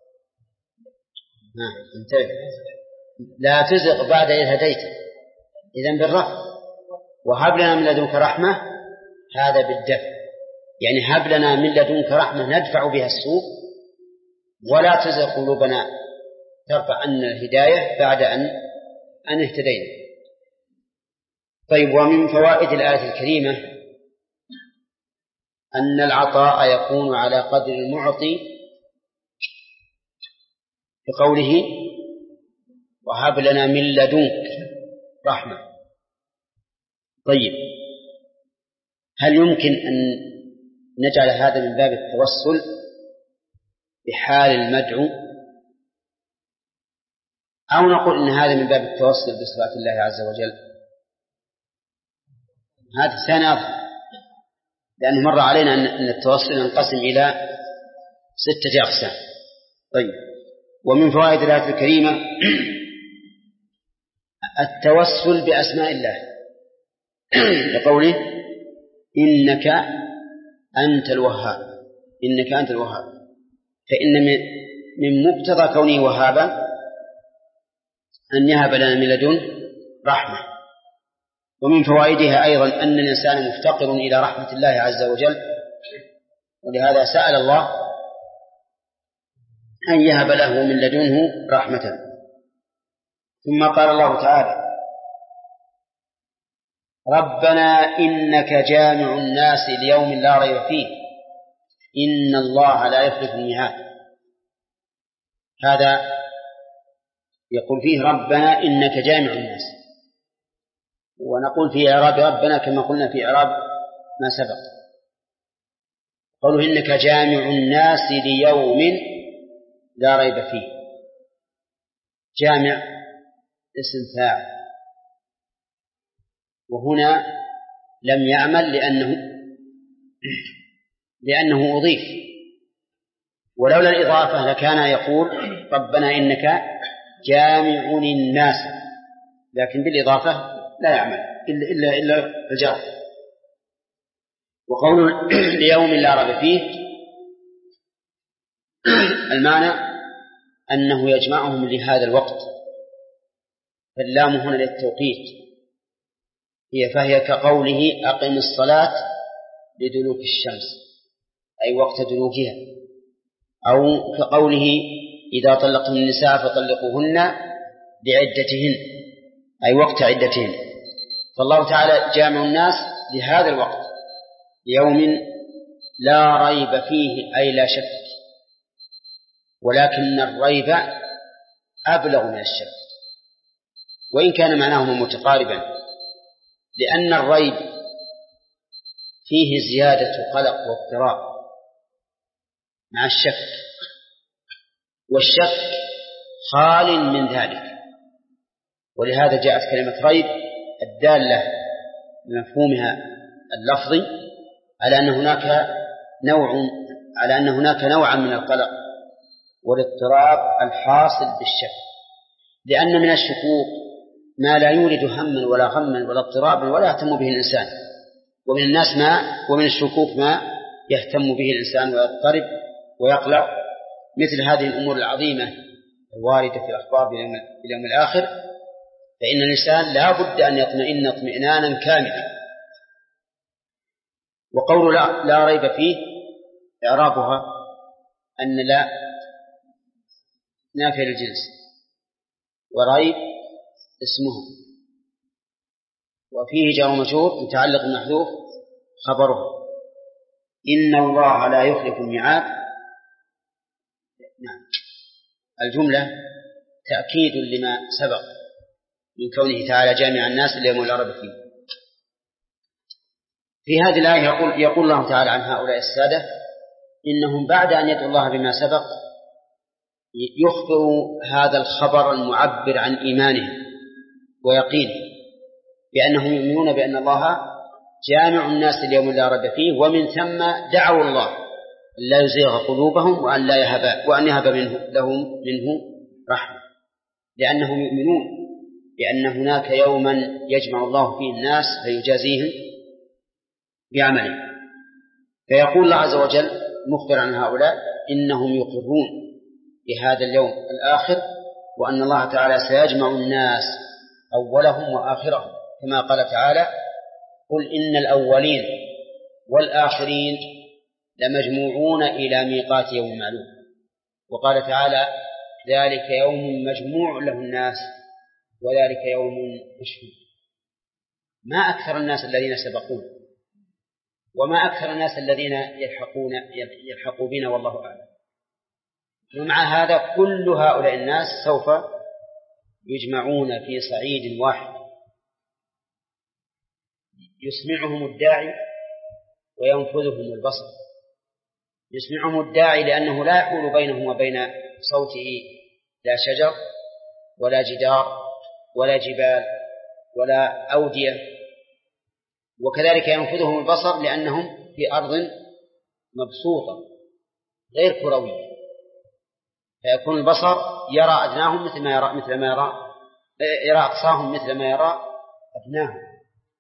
لا تزغ بعد إذ هديت، إذن بالرفع. وهب لنا من لدنك رحمة هذا بالدفع، يعني هب لنا من لدنك رحمة ندفع بها السوء، ولا تزغ قلوبنا ترفع عنا الهداية بعد أن أن اهتدينا. طيب، ومن فوائد الآية الكريمة أن العطاء يكون على قدر المعطي بقوله وهب لنا من لدنك رحمة. طيب، هل يمكن أن نجعل هذا من باب التوسل بحال المدعو، أو نقول إن هذا من باب التوسل بصفات الله عز وجل؟ هذا سنة، لأنه مر علينا أن التوسل ينقسم إلى ستة أقسام. طيب، ومن فوائد الآية الكريمة التوسل بأسماء الله لقوله إنك أنت الوهاب، إنك أنت الوهاب، فإن من مقتضى كونه وهابا أن يهب لنا من لدنه رحمة. ومن فوائدها أيضا أن الإنسان مفتقر إلى رحمة الله عز وجل، ولهذا سأل الله أن يهب له من لدنه رحمة. ثم قال الله تعالى ربنا إنك جامع الناس ليوم لا ريب فيه إن الله لا يخلف الميعاد. هذا يقول فيه ربنا إنك جامع الناس، ونقول في إعراب ربنا كما قلنا في إعراب ما سبق، قوله إنك جامع الناس ليوم لا ريب فيه. جامع اسم فاعل، وهنا لم يعمل لأنه لأنه أضيف، ولولا الإضافة لكان يقول ربنا إنك جامع الناس، لكن بالإضافة لا يعمل إلا إلا إلا الجار. وقول ليوم لا ريب فيه المعنى أنه يجمعهم لهذا الوقت، فاللام هنا للتوقيت، هي فهي كقوله أقم الصلاة لدلوك الشمس أي وقت دلوكها، أو كقوله إذا طلقتم النساء فطلقوهن لعدتهن أي وقت عدتهن. فالله تعالى جامع الناس لهذا الوقت يوم لا ريب فيه أي لا شك، ولكن الريب أبلغ من الشك، وإن كان معناهما متقاربا، لأن الريب فيه زيادة قلق واضطراب مع الشك، والشك خال من ذلك، ولهذا جاءت كلمة ريب الدالة بمفهومها اللفظي على أن هناك نوع على أن هناك نوعا من القلق والاضطراب الحاصل بالشك، لأن من الشكوك ما لا يولد هما ولا غما ولا اضطرابا ولا يهتم به الإنسان، ومن الناس ما ومن الشكوك ما يهتم به الإنسان ويضطرب ويقلق، مثل هذه الأمور العظيمة الواردة في الأخبار باليوم الآخر، فإن الإنسان لا بد أن يطمئن اطمئنانا كاملا. وقول لا, لا ريب فيه إعرابها أن لا نافية للجنس، وريب اسمه، وفيه جار ومجرور متعلق محذوف خبره إن الله لا يخلف الميعاد. نعم، الجملة تأكيد لما سبق من كونه تعالى جامع الناس ليوم لا ريب فيه. في هذه الآية يقول, يقول الله تعالى عن هؤلاء السادة إنهم بعد أن يدعوا الله بما سبق يخبروا هذا الخبر المعبر عن إيمانهم ويقينهم بأنهم يؤمنون بأن الله جامع الناس اليوم لا ريب فيه، ومن ثم دعوا الله لا يزيغ قلوبهم وأن لا يهب وأن يهب منه لهم منه رحمة، لأنهم يؤمنون بأن هناك يوما يجمع الله فيه الناس فيجازيهم بعمله. فيقول الله عز وجل مخبر عن هؤلاء إنهم يقرون بهذا اليوم الآخر، وأن الله تعالى سيجمع الناس أولهم وآخرهم، كما قال تعالى قل إن الأولين والآخرين لمجموعون إلى ميقات يوم معلوم. وقال تعالى ذلك يوم مجموع له الناس وذلك يوم مشهود. ما أكثر الناس الذين سبقون، وما أكثر الناس الذين يلحقون يلحقوا بنا والله أعلم. ومع هذا كل هؤلاء الناس سوف يجمعون في صعيد واحد يسمعهم الداعي وينفذهم البصر. يسمعهم الداعي لأنه لا يحول بينهم وبين صوته لا شجر ولا جدار ولا جبال ولا أودية، وكذلك ينفذهم البصر لأنهم في أرض مبسوطة غير كروية، فيكون البصر يرى أدناهم مثل ما يرى مثل ما يرى يرى أقصاهم مثل ما يرى أدناهم.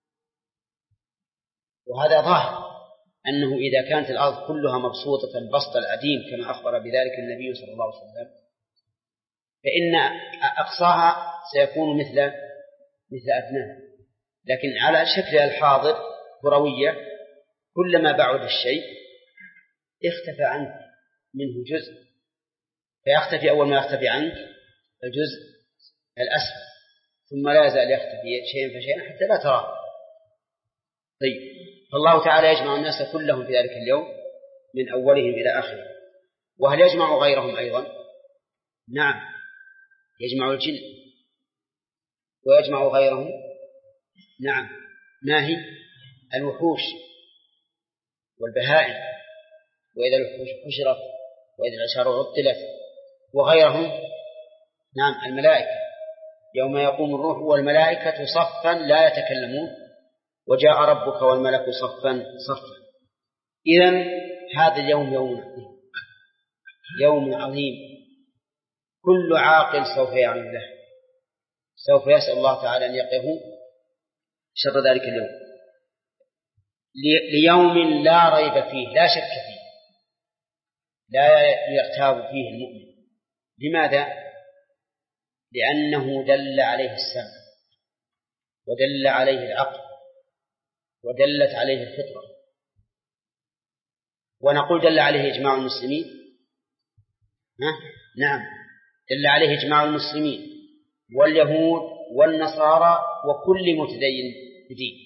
وهذا ظاهر أنه إذا كانت الأرض كلها مبسوطة البسط العديم كما أخبر بذلك النبي صلى الله عليه وسلم، فإن أقصاها سيكون مثل مثل أدناها، لكن على شكل الحاضر كروية كلما بعد الشيء اختفى عنك منه جزء، فيختفي أول ما يختفي عنك الجزء الأسفل، ثم لا يزال يختفي شيئا فشيئا حتى لا تراه. طيب، فالله تعالى يجمع الناس كلهم في ذلك اليوم من أولهم إلى آخره. وهل يجمع غيرهم أيضا؟ نعم، يجمع الجن ويجمع غيرهم. نعم، ما هي؟ الوحوش والبهائم، وإذا الوحوش حشرت وإذا العشار عطلت، وغيرهم. نعم، الملائكة يوم يقوم الروح والملائكة صفا لا يتكلمون وجاء ربك والملك صفا صفا. إذن هذا اليوم يوم عظيم، يوم عظيم كل عاقل سوف يعمل له، سوف يسأل الله تعالى أن يقيه شر ذلك اليوم، ليوم لا ريب فيه لا شك فيه لا يرتاب فيه المؤمن. لماذا؟ لأنه دل عليه السمع ودل عليه العقل ودلت عليه الفطرة. ونقول دل عليه إجماع المسلمين. ها؟ نعم، دل عليه إجماع المسلمين واليهود والنصارى وكل متدين بدين.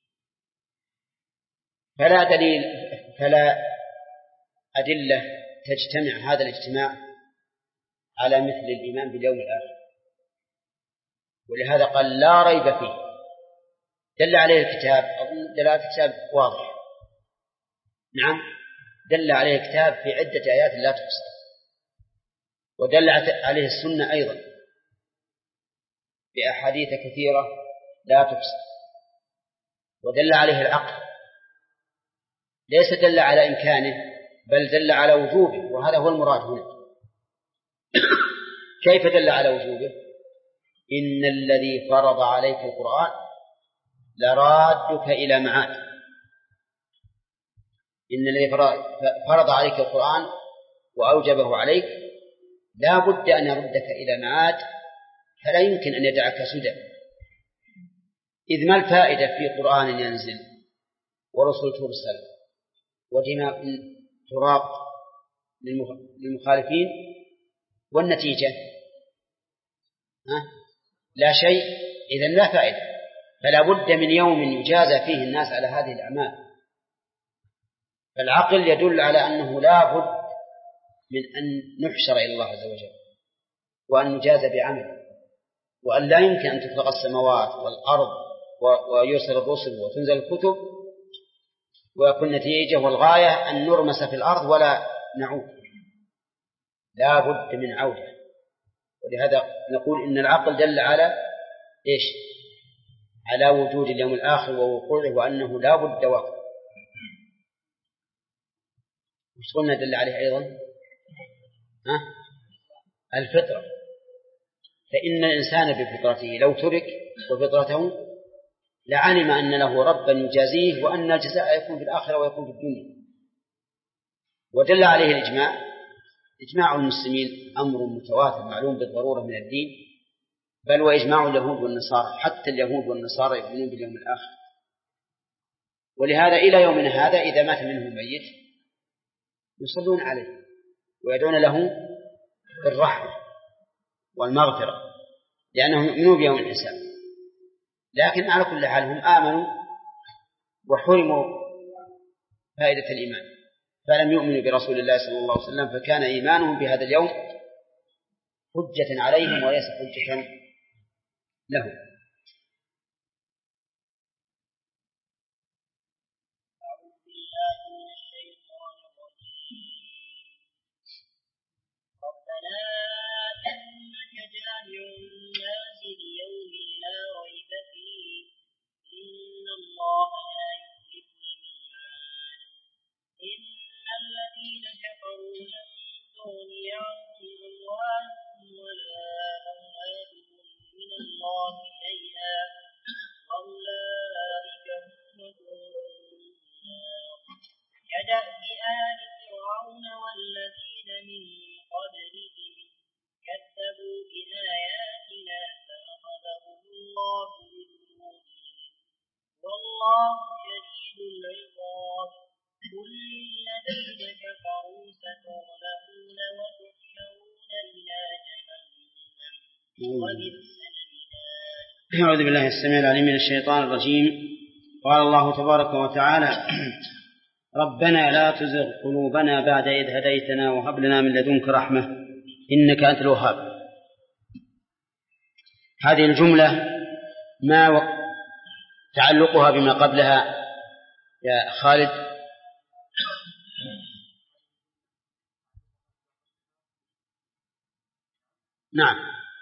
فلا دليل فلا أدلة تجتمع هذا الاجتماع على مثل الإيمان باليوم الآخر، ولهذا قال لا ريب فيه. دل عليه الكتاب، أظن دلالة الكتاب واضح. نعم، دل عليه الكتاب في عدة آيات لا تحصى، ودل عليه السنة أيضا بأحاديث كثيرة لا تحصى، ودل عليه العقل، ليس دل على إمكانه بل دل على وجوبه، وهذا هو المراد هنا. كيف دل على وجوبه؟ إن الذي فرض عليك القرآن لرادك إلى معاد. إن الذي فرض عليك القرآن وأوجبه عليك لا بد أن يردك إلى معاد، فلا يمكن أن يدعك سدى. إذ ما الفائدة في قرآن ينزل ورسل ترسل ودماء تراق للمخالفين والنتيجة ها؟ لا شيء. إذن لا فائدة، فلا بد من يوم يجازى فيه الناس على هذه الأعمال. فالعقل يدل على أنه لا بد من أن نحشر إلى الله عز وجل وأن نجازى بعمل، وأن لا يمكن أن تخلق السماوات والأرض ويرسل الرسل وتنزل الكتب ويكون نتيجة والغاية أن نرمس في الأرض ولا نعود. لا بد من عودة. ولهذا نقول إن العقل دل على إيش؟ على وجود اليوم الآخر ووقوعه وأنه لا بد وقت. وش قلنا دل عليه أيضا؟ ها؟ الفطرة، فإن الإنسان بفطرته لو ترك وفطرته لعلم أن له ربا يجازيه وأن الجزاء يكون في الآخرة ويكون في الدنيا. ودل عليه الإجماع، إجماع المسلمين أمر متواتر معلوم بالضرورة من الدين، بل وإجماع اليهود والنصارى، حتى اليهود والنصارى يؤمنون باليوم الآخر. ولهذا إلى يومنا هذا إذا مات منهم ميت يصلون عليه ويدعون له بالرحمة والمغفرة لأنهم يؤمنون بيوم الحساب. لكن على كل حال هم آمنوا وحرموا فائدة الإيمان، فلم يؤمنوا برسول الله صلى الله عليه وسلم، فكان إيمانهم بهذا اليوم حجة عليهم وليس حجة لهم. الذين كفروا لن تغني عنهم أموالهم ولا أولادهم من الله شيئا وأولئك هم الظالمون. كدأب آل فرعون والذين من قبلهم كذبوا بآياتنا فأخذهم الله بذنوبهم والله شديد العقاب. قل للذين كفروا ستغلبون وتحشرون إلى جهنم وبئس المهاد. أعوذ بالله السميع العليم من الشيطان الرجيم. قال الله تبارك وتعالى: ربنا لا تزغ قلوبنا بعد إذ هديتنا وهب لنا من لدنك رحمة إنك أنت الوهاب. هذه الجملة ما تعلقها بما قبلها يا خالد؟ نعم،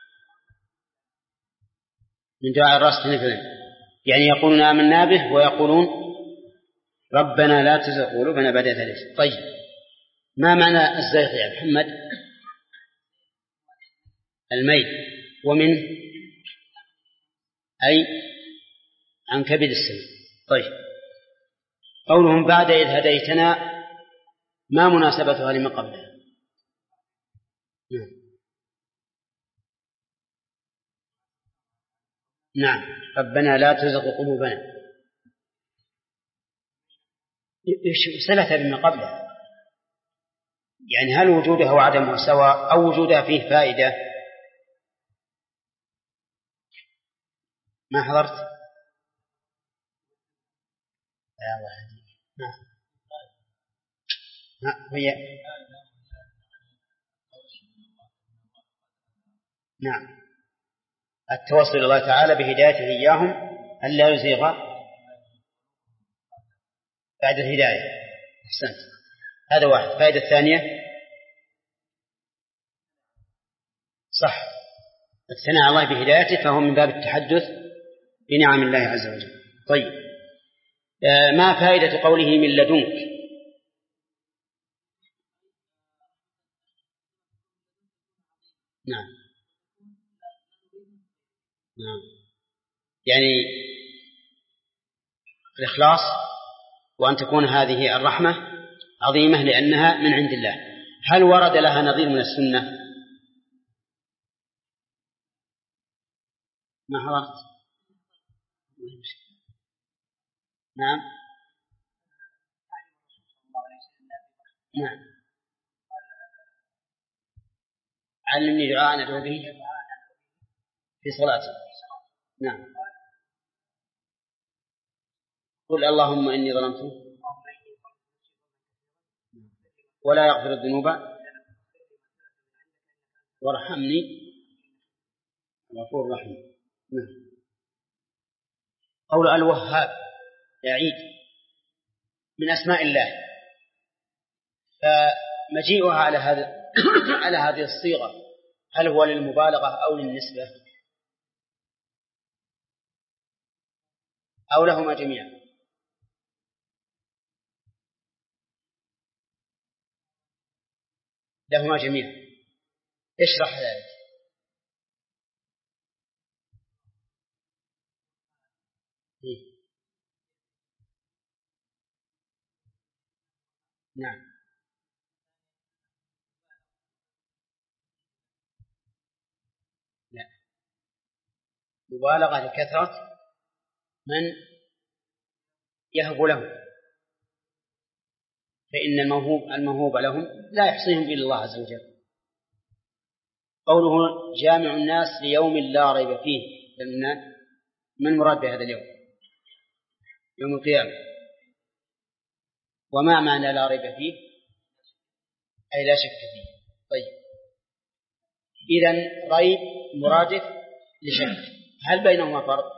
من دعاء الرأس مثلا، يعني يقولون آمنا به ويقولون ربنا لا تزغ قلوبنا بعد إذ هديتنا. طيب، ما معنى الزيغ يا محمد؟ الميل، ومن أي عن كبد السمع. طيب، قولهم بعد إذ هديتنا ما مناسبتها لما قبلها؟ نعم نعم، ربنا لا تزغ قلوبنا صلة بما قبلها، يعني هل وجودها وعدمها سواء أو وجودها فيه فائدة؟ ما حضرت؟ يا الله. نعم هي نعم التوسل إلى الله تعالى بهدايته إياهم ألا يزيغ بعد الهداية. أحسنت، هذا واحد. فائدة الثانية صح، الثناء على الله بهدايته فهو من باب التحدث بنعم الله عز وجل. طيب، ما فائدة قوله من لدنك؟ نعم نعم، يعني الإخلاص، وأن تكون هذه الرحمة عظيمة لأنها من عند الله. هل ورد لها نظير من السنة؟ ما حضرت؟ نعم نعم، علمني دعاء ندعو به في صلاتي. نعم، قل اللهم إني ظلمت ولا يغفر الذنوب وارحمني غفور رحيم. نعم. قول الوهاب يا عيد من أسماء الله، فمجيئها على هذا على هذه الصيغة هل هو للمبالغة أو للنسبة؟ أو لهما جميعا؟ لهما جميعا. اشرح ذلك. نعم. لا، مبالغة لكثرة من يهب لهم، فإن الموهوب الموهوب لهم لا يحصيهم إلا الله عز وجل. قوله جامع الناس ليوم لا ريب فيه، ما المراد بهذا اليوم؟ يوم القيامة. وما معنى لا ريب فيه؟ أي لا شك فيه. طيب، إذن ريب مرادف لشك، هل بينهما فرق؟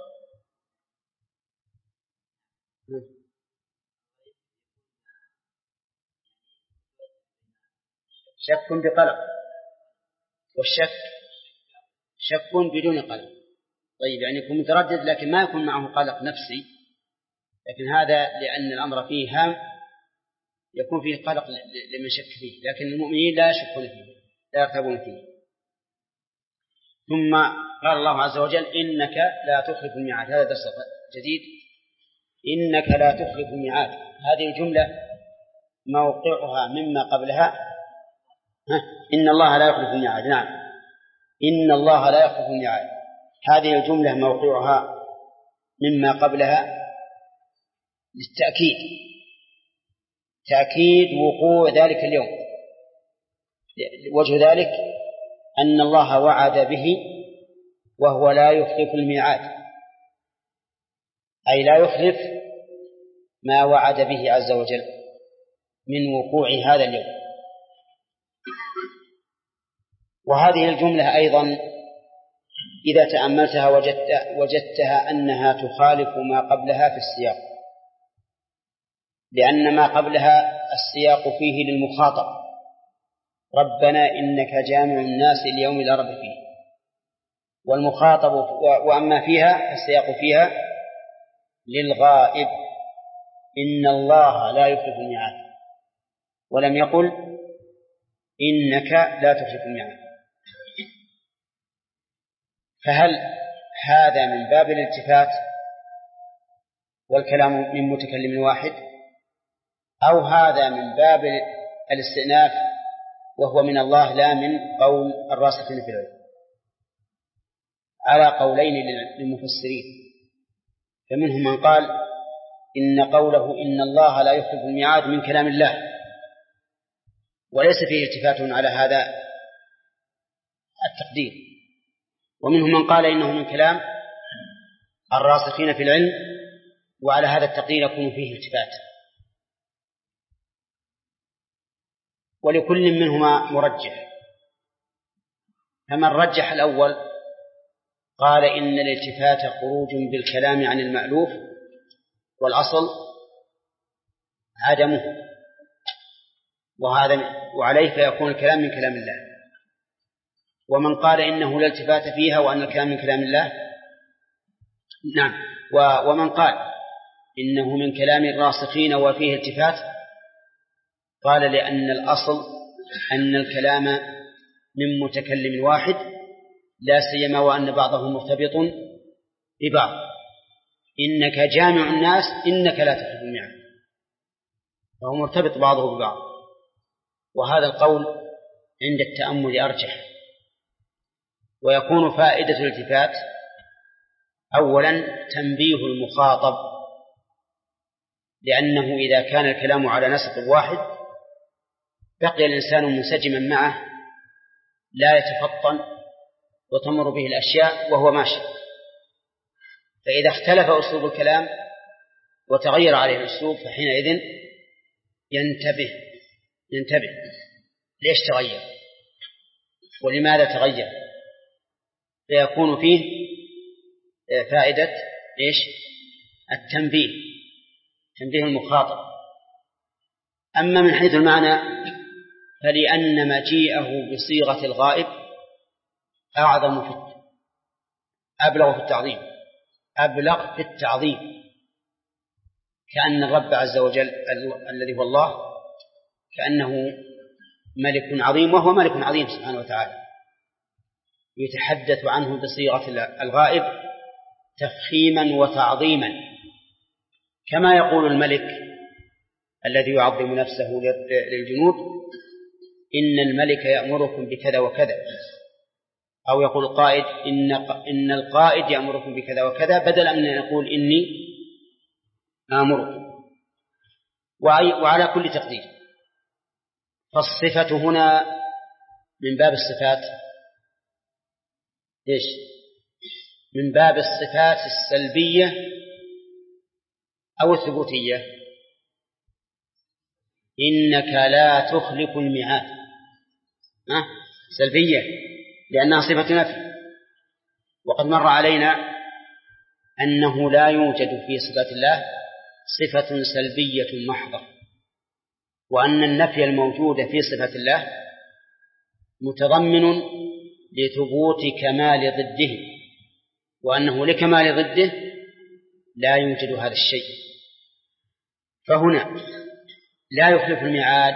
شك بقلق، والشك شك بدون قلق. طيب، يعني يكون متردد لكن ما يكون معه قلق نفسي، لكن هذا لأن الأمر فيه هام يكون فيه قلق لمن شك فيه، لكن المؤمنين لا يشكون فيه، لا يرتابون فيه. ثم قال الله عز وجل إنك لا تخلف الميعاد. هذا درس جديد، إنك لا تخلف الميعاد. هذه الجملة موقعها مما قبلها ها. إن الله لا يخلف الميعاد. نعم، إن الله لا يخلف الميعاد. هذه الجملة موقعها مما قبلها للتأكيد، تأكيد وقوع ذلك اليوم. وجه ذلك أن الله وعد به وهو لا يخلف الميعاد، أي لا يخلف ما وعد به عز وجل من وقوع هذا اليوم. وهذه الجملة أيضا إذا تأملتها وجدت وجدتها أنها تخالف ما قبلها في السياق، لأن ما قبلها السياق فيه للمخاطب، ربنا إنك جامع الناس اليوم لا ريب فيه، والمخاطب وأما فيها السياق فيها للغائب، إن الله لا يخلف الميعاد، ولم يقل إنك لا تخلف الميعاد. فهل هذا من باب الالتفات والكلام من متكلم واحد، أو هذا من باب الاستئناف وهو من الله لا من قول الراسخين في العلم؟ على قولين للمفسرين، فمنهم من قال إن قوله إن الله لا يخلف الميعاد من كلام الله وليس فيه التفات على هذا التقدير، ومنهم من قال إنه من كلام الراسخين في العلم، وعلى هذا التقدير يكون فيه التفات. ولكل منهما مرجح، فمن رجح الأول قال إن الالتفات خروج بالكلام عن المألوف، والأصل عدمه، وهذا وعليه فيكون الكلام من كلام الله. ومن قال إنه لا التفات فيها وأن الكلام من كلام الله، نعم، ومن قال إنه من كلام الراسخين وفيه التفات قال لأن الأصل أن الكلام من متكلم واحد، لا سيما وأن بعضه مرتبط ببعض. إنك جامع الناس إنك لا تخلف الميعاد، فهو مرتبط بعضه ببعض، وهذا القول عند التأمل أرجح. ويكون فائدة الالتفات أولا تنبيه المخاطب، لأنه إذا كان الكلام على نسق واحد بقي الإنسان منسجما معه لا يتفطن وتمر به الأشياء وهو ماشي. فإذا اختلف أسلوب الكلام وتغير عليه الأسلوب فحينئذ ينتبه ينتبه ليش تغير ولماذا تغير، فيكون فيه فائدة إيش؟ التنبيه، تنبيه المخاطب. أما من حيث المعنى فلأن مجيئه بصيغة الغائب أعظم في أبلغ في التعظيم أبلغ في التعظيم كأن الرب عز وجل الذي هو الله كأنه ملك عظيم، وهو ملك عظيم سبحانه وتعالى، يتحدث عنه بصيغة الغائب تفخيما وتعظيما، كما يقول الملك الذي يعظم نفسه للجنود: إن الملك يأمركم بكذا وكذا، أو يقول القائد: إن إن القائد يأمركم بكذا وكذا، بدلا من أن يقول إني آمركم. وعلى كل تقدير، فالصفة هنا من باب الصفات إيش؟ من باب الصفات السلبية أو الثبوتية. إنك لا تخلف الميعاد، أه؟ سلبية لأنها صفة نفي. وقد مر علينا أنه لا يوجد في صفات الله صفة سلبية محضة، وأن النفي الموجود في صفات الله متضمن لثبوت كمال ضده، وأنه لكمال ضده لا يوجد هذا الشيء. فهنا لا يخلف الميعاد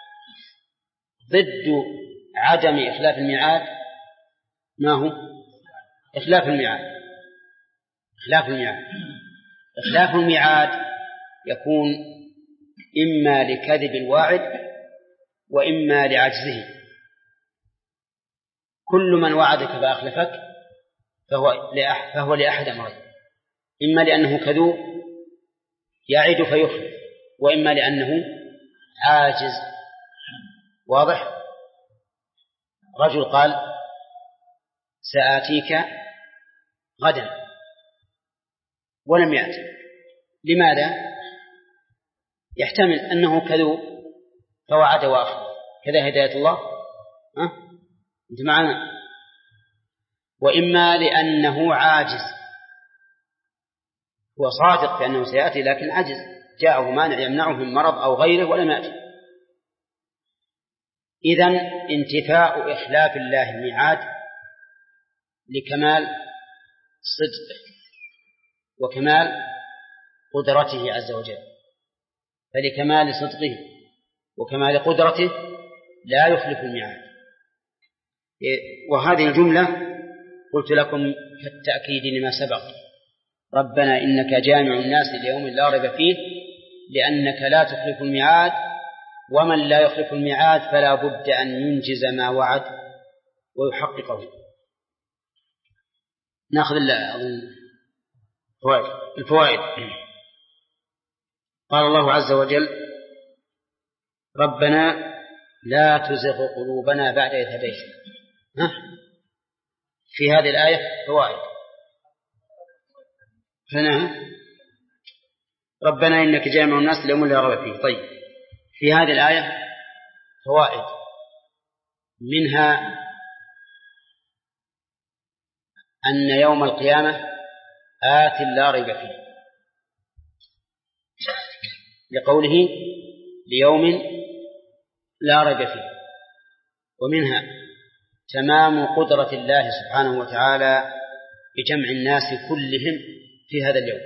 ضد عدم إخلاف الميعاد ما هو؟ إخلاف الميعاد. إخلاف الميعاد إخلاف الميعاد يكون إما لكذب الواعد وإما لعجزه. كل من وعدك فأخلفك فهو فهو لأحد أمرين: إما لأنه كذوب يعد فيخلف، وإما لأنه عاجز. واضح؟ رجل قال: سآتيك غدا، ولم يأتي. لماذا؟ يحتمل أنه كذوب فوعد وأخلف، كذا هداية الله. أه؟ أنت معنا؟ وإما لأنه عاجز، هو صادق بأنه سيأتي لكن عجز، جاءه مانع يمنعه من مرض أو غيره ولم يأتي. إذن انتفاء إخلاف الله الميعاد لكمال صدقه وكمال قدرته عز وجل، فلكمال صدقه وكمال قدرته لا يخلف الميعاد. وهذه الجملة قلت لكم كالتأكيد لما سبق: ربنا إنك جامع الناس ليوم لا ريب فيه، لأنك لا تخلف الميعاد، ومن لا يخلف الميعاد فلا بد أن ينجز ما وعد ويحققه. نأخذ الفوائد. قال الله عز وجل: ربنا لا تزغ قلوبنا بعد إذ هديتنا. في هذه الآية فوائد. هنا ربنا إنك جامع الناس ليوم لا ريب فيه. طيب، في هذه الآية فوائد، منها أن يوم القيامة آت لا ريب فيه، لقوله ليوم لا ريب فيه. ومنها تمام قدرة الله سبحانه وتعالى بجمع الناس كلهم في هذا اليوم.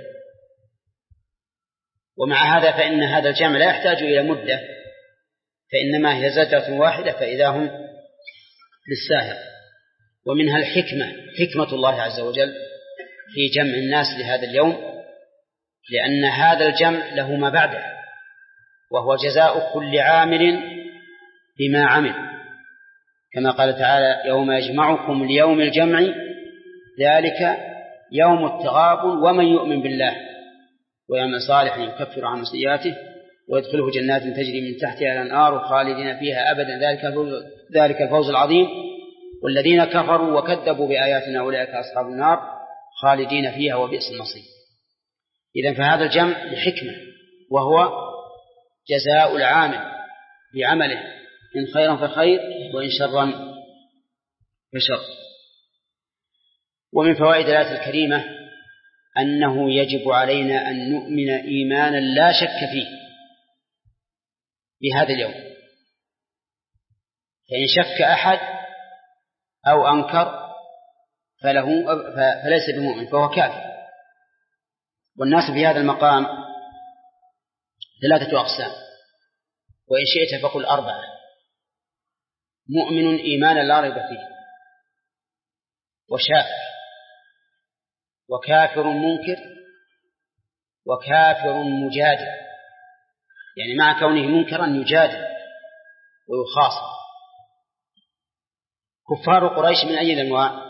ومع هذا فإن هذا الجمع لا يحتاج إلى مدة، فإنما هي زجرة واحدة فإذا هم للساهر. ومنها الحكمة، حكمة الله عز وجل في جمع الناس لهذا اليوم، لأن هذا الجمع له ما بعده، وهو جزاء كل عامل بما عمل، كما قال تعالى: يوم يجمعكم ليوم الجمع ذلك يوم التغابن ومن يؤمن بالله ويعمل صالحا يكفر عن سيئاته ويدخله جنات تجري من تحتها الأنهار خالدين فيها أبدا ذلك الفوز العظيم، والذين كفروا وكذبوا بآياتنا أولئك أصحاب النار خالدين فيها وبئس المصير. إذن فهذا الجمع لحكمة، وهو جزاء العامل بعمله، إن خيرا فخير وإن شرا فشر. ومن فوائد الآية الكريمة أنه يجب علينا أن نؤمن إيمانا لا شك فيه بهذا اليوم، فإن شك أحد أو أنكر فله فليس بمؤمن، فهو كافر. والناس في هذا المقام ثلاثة أقسام، وإن شئت فقل أربعة: مؤمن إيمانا لا ريب فيه، وشاكر، وكافر منكر، وكافر مجادل، يعني مع كونه منكرا يجادل ويخاصم. كفار قريش من أي الأنواع؟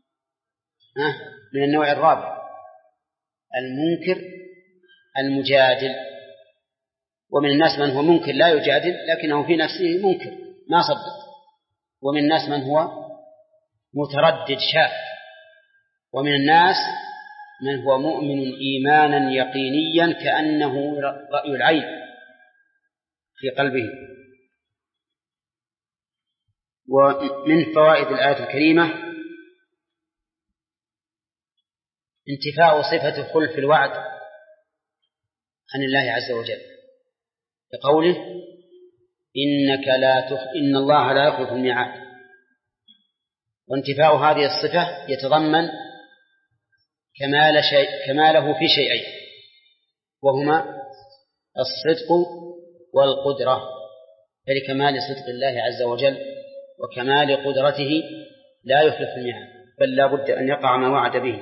من النوع الرابع، المنكر المجادل. ومن الناس من هو منكر لا يجادل لكنه في نفسه منكر ما صدق، ومن الناس من هو متردد شاك، ومن الناس من هو مؤمن إيمانا يقينيا كأنه رأي العين في قلبه. ومن فوائد الآية الكريمة انتفاء صفة خلف الوعد عن الله عز وجل بقوله: إنك لا تخ... إن الله لا يخلف الميعاد. وانتفاء هذه الصفة يتضمن كمال شيء كماله في شيئين، وهما الصدق والقدرة، فلكمال صدق الله عز وجل وكمال قدرته لا يخلف الميعاد، بل لا بد أن يقع ما وعد به.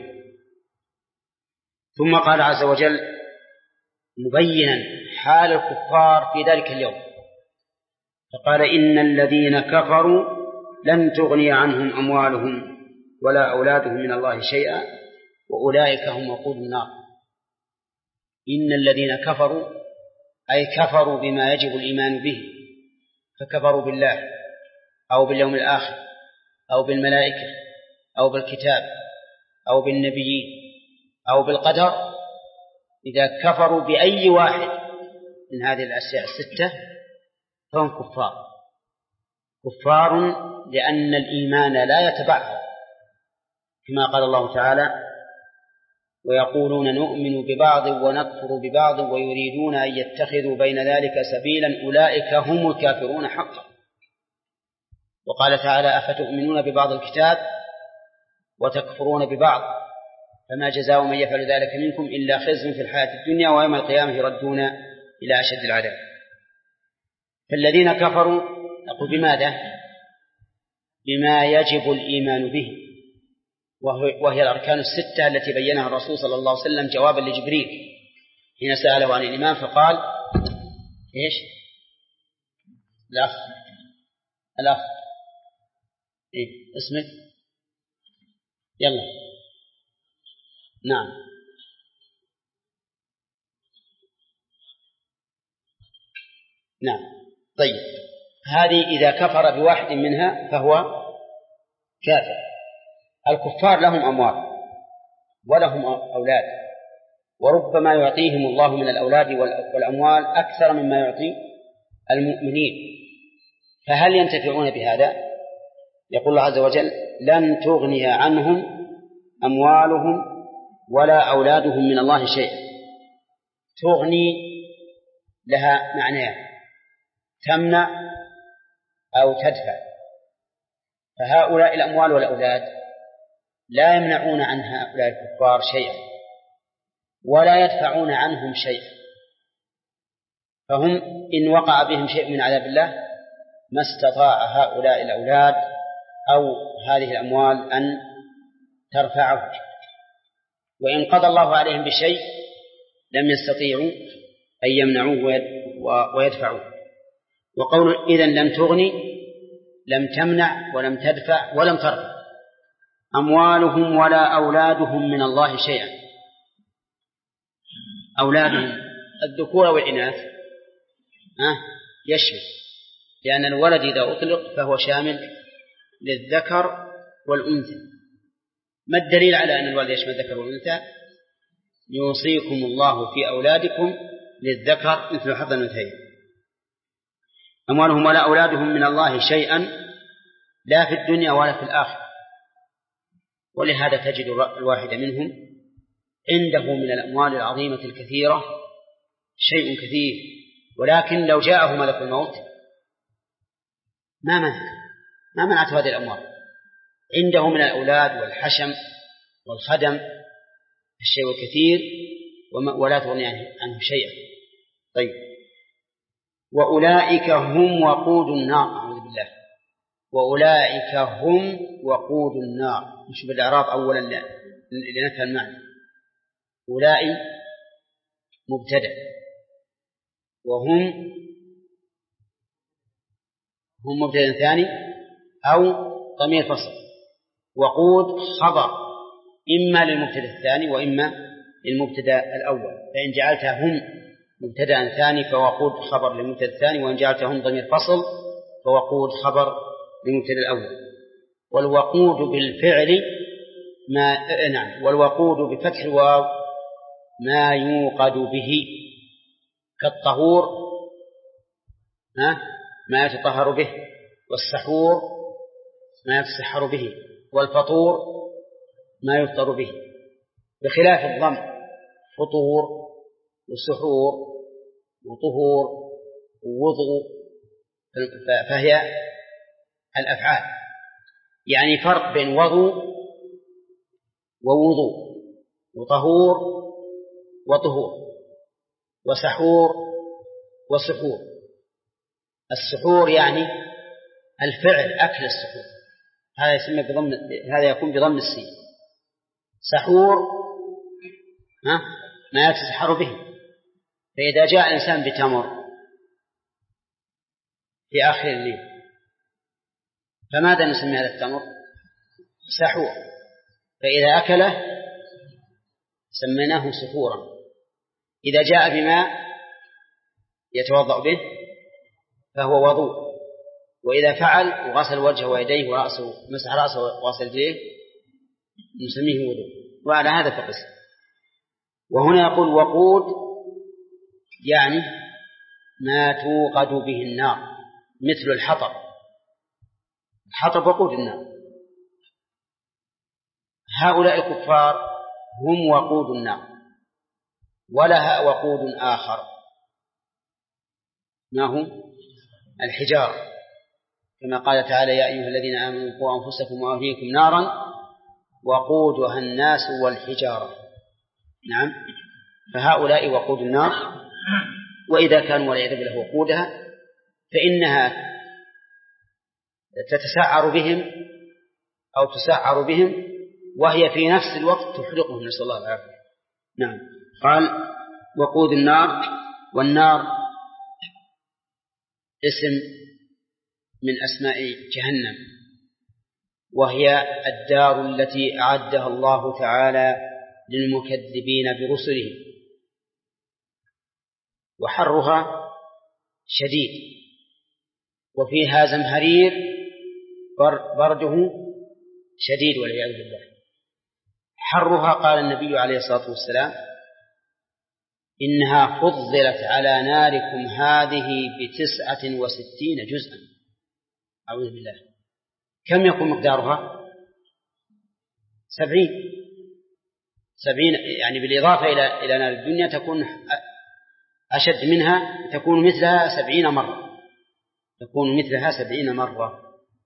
ثم قال عز وجل مبينا حال الكفار في ذلك اليوم، فقال: إن الذين كفروا لن تغني عنهم أموالهم ولا أولادهم من الله شيئا وأولئك هم وقود النار. إن الذين كفروا أي كفروا بما يجب الإيمان به، فكفروا بالله أو باليوم الآخر أو بالملائكة أو بالكتاب أو بالنبيين أو بالقدر. إذا كفروا بأي واحد من هذه الأشياء الستة فهم كفار. كفار لأن الإيمان لا يتبعهم، كما قال الله تعالى: ويقولون نؤمن ببعض ونكفر ببعض ويريدون أن يتخذوا بين ذلك سبيلا أولئك هم الكافرون حقا. وقال تعالى: أفتؤمنون ببعض الكتاب وتكفرون ببعض فما جزاء من يفعل ذلك منكم إلا خزي في الحياة الدنيا ويوم القيامة يردون إلى أشد العذاب. فالذين كفروا نقول بماذا؟ بما يجب الإيمان به، وهي الأركان الستة التي بينها الرسول صلى الله عليه وسلم جوابا لجبريل حين سأله عن الإيمان فقال: إيش؟ الأخ الأخ إيه؟ اسمك؟ يلا. نعم. نعم. طيب، هذه إذا كفر بواحد منها فهو كافر. الكفار لهم أموال ولهم أولاد، وربما يعطيهم الله من الأولاد والأموال أكثر مما يعطي المؤمنين، فهل ينتفعون بهذا؟ يقول الله عز وجل: لن تغني عنهم أموالهم ولا أولادهم من الله شيئا. تغني لها معنيان: تمنع أو تدفع. فهؤلاء الأموال والأولاد لا يمنعون عن هؤلاء الكفار شيئا ولا يدفعون عنهم شيئا، فهم إن وقع بهم شيء من عذاب الله ما استطاع هؤلاء الأولاد أو هذه الأموال أن ترفعه، وإن قضى الله عليهم بشيء لم يستطيعوا أن يمنعوه ويدفعوه. وقول إذن لم تغني لم تمنع ولم تدفع ولم ترفع أموالهم ولا أولادهم من الله شيئا. أولادهم الذكور والإناث يشمل، لأن الولد إذا أطلق فهو شامل للذكر والأنثى. ما الدليل على أن الولد يشمل الذكر والأنثى؟ يوصيكم الله في أولادكم للذكر مثل حظ الأنثيين. أموالهم ولا أولادهم من الله شيئا لا في الدنيا ولا في الآخرة. ولهذا تجد الواحد منهم عنده من الأموال العظيمة الكثيرة شيء كثير، ولكن لو جاءه ملك الموت ما منع ما منعت هذه الأموال. عنده من الأولاد والحشم والخدم الشيء الكثير ولا تغني عنه شيئا. طيب، وأولئك هم وقود النار. أعوذ بالله. وأولئك هم وقود النار. نشوف الإعراب أولا لنفهم المعنى. أولئك مبتدأ، وهم هم مبتدأ ثاني أو ضمير فصل. وقود خبر إما للمبتدأ الثاني وإما للمبتدأ الأول، فإن جعلتها هم مبتدأ ثاني فوقود خبر للمبتدأ الثاني، وإن جعلتها هم ضمير فصل فوقود خبر للمبتدأ الأول. والوقود بالفعل ما نعم والوقود بفتح الواو ما يوقد به، كالطهور ما يتطهر به، والسحور ما يتسحر به، والفطور ما يفطر به، بخلاف الضم فطور وسحور وطهور ووضوء، فهي الأفعال. يعني فرق بين وضوء ووضوء، وطهور وطهور، وسحور وسحور. السحور يعني الفعل، أكل السحور، هذا يسمى بضم، هذا يكون بضم السين. سحور ها ما يتسحر به. فإذا جاء الإنسان بتمر في آخر الليل فماذا نسمي هذا التمر؟ سحور. فإذا أكله سميناه سحورا. إذا جاء بماء يتوضأ به فهو وضوء، وإذا فعل وغسل وجهه ويديه ورأسه، مسح رأسه وغسل يديه، نسميه وضوء. وعلى هذا فقس. وهنا يقول وقود يعني ما توقد به النار، مثل الحطب. الحطب وقود النار. هؤلاء الكفار هم وقود النار، ولها وقود آخر ما هو الحجارة، كما قال تعالى يا أيها الذين آمنوا قوا أنفسكم وأهليكم نارا وقودها الناس والحجارة. نعم، فهؤلاء وقود النار، وإذا كانوا والعياذ بالله وقودها فإنها تتسعر بهم أو تسعر بهم، وهي في نفس الوقت تحرقهم، نسأل الله العافية. نعم. قال وقود النار، والنار اسم من أسماء جهنم، وهي الدار التي أعدها الله تعالى للمكذبين برسله، وحرها شديد، وفيها زمهرير برده شديد والعياذ بالله. حرها قال النبي عليه الصلاة والسلام إنها فضلت على ناركم هذه بتسعة وستين جزءا. أعوذ بالله. كم يكون مقدارها؟ سبعين سبعين يعني بالإضافة إلى إلى نار الدنيا تكون أشد منها، تكون مثلها سبعين مرة، تكون مثلها سبعين مرة.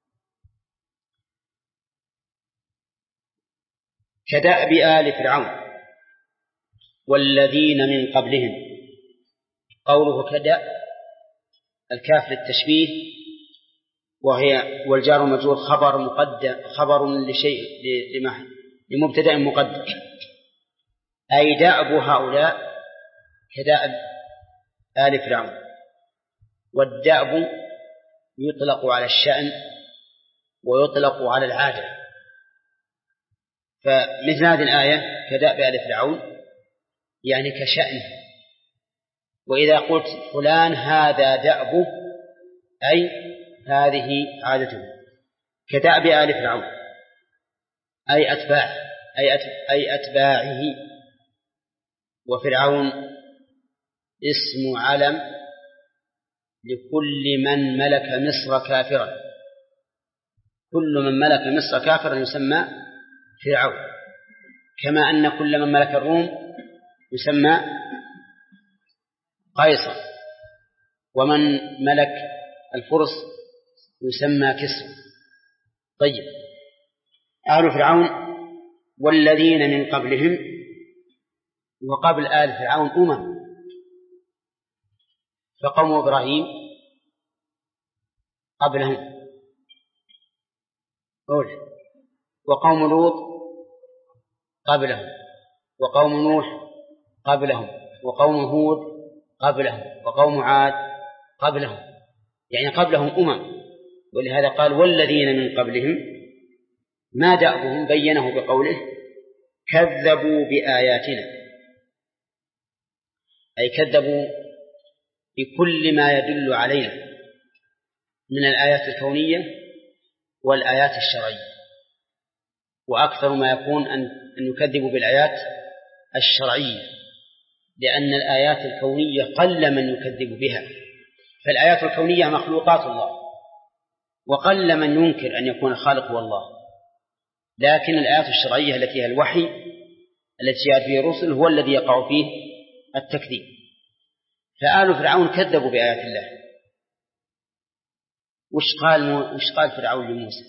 كدأب آل فرعون والذين من قبلهم. قوله كدأ الكاف للتشبيه، وهي والجار مجرور خبر مقدم، خبر لشيء لمبتدأ مقدم، أي دأب هؤلاء كدأب آل فرعون. والدأب يطلق على الشأن ويطلق على العادة، فمثل هذه الآية كدأب آل فرعون يعني كشأنه. وإذا قلت فلان هذا دأبه أي هذه عادته. كدأب آل فرعون أي أتباع أي أتباعه. وفرعون اسم علم لكل من ملك مصر كافرا، كل من ملك مصر كافرا يسمى فرعون، كما أن كل من ملك الروم يسمى قيصر، ومن ملك الفرس يسمى كسرى. طيب، آل فرعون والذين من قبلهم، وقبل آل فرعون أمم، فقوم إبراهيم قبلهم أول، وقوم لوط قبلهم، وقوم نوح قبلهم، وقوم هود قبلهم، وقوم عاد قبلهم، يعني قبلهم أمم. ولهذا قال والذين من قبلهم ما دأبهم بينه بقوله كذبوا بآياتنا، أي كذبوا بكل ما يدل علينا من الآيات الكونية والآيات الشرعية، وأكثر ما يكون أن يكذبوا بالآيات الشرعية، لأن الآيات الكونية قل من يكذب بها، فالآيات الكونية مخلوقات الله، وقل من ينكر أن يكون الخالق هو الله. لكن الآيات الشرعية التي هي الوحي التي جاء فيه الرسل هو الذي يقع فيه التكذيب. فآل فرعون كذبوا بآيات الله. وش قال وش قال فرعون لموسى؟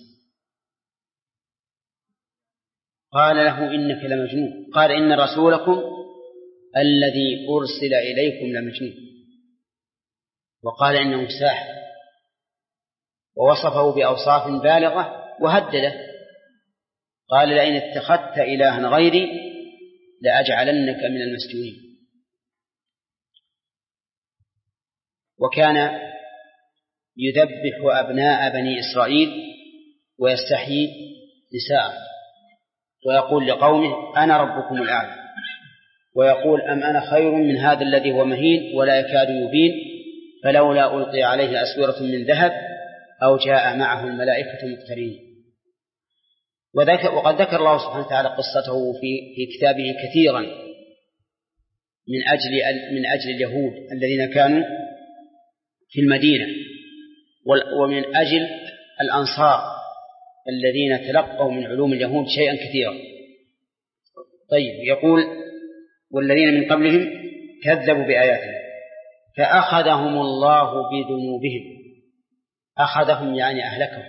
قال له إنك لمجنون. قال إن رسولكم الذي أرسل إليكم لمجنون. وقال إنه ساحر، ووصفه بأوصاف بالغة وهدده، قال لئن اتخذت إلها غيري لأجعلنك من المسجونين. وكان يذبح أبناء بني إسرائيل ويستحيي نساء، ويقول لقومه أنا ربكم الأعلى، ويقول أم أنا خير من هذا الذي هو مهين ولا يكاد يبين، فلولا ألقي عليه أسورة من ذهب أو جاء معه الملائكة مقترنين. وقد ذكر الله سبحانه وتعالى قصته في في كتابه كثيرا من أجل من أجل اليهود الذين كانوا في المدينة، ومن أجل الأنصار الذين تلقوا من علوم اليهود شيئا كثيرا. طيب، يقول والذين من قبلهم كذبوا بآياتنا فأخذهم الله بذنوبهم. أخذهم يعني أهلكهم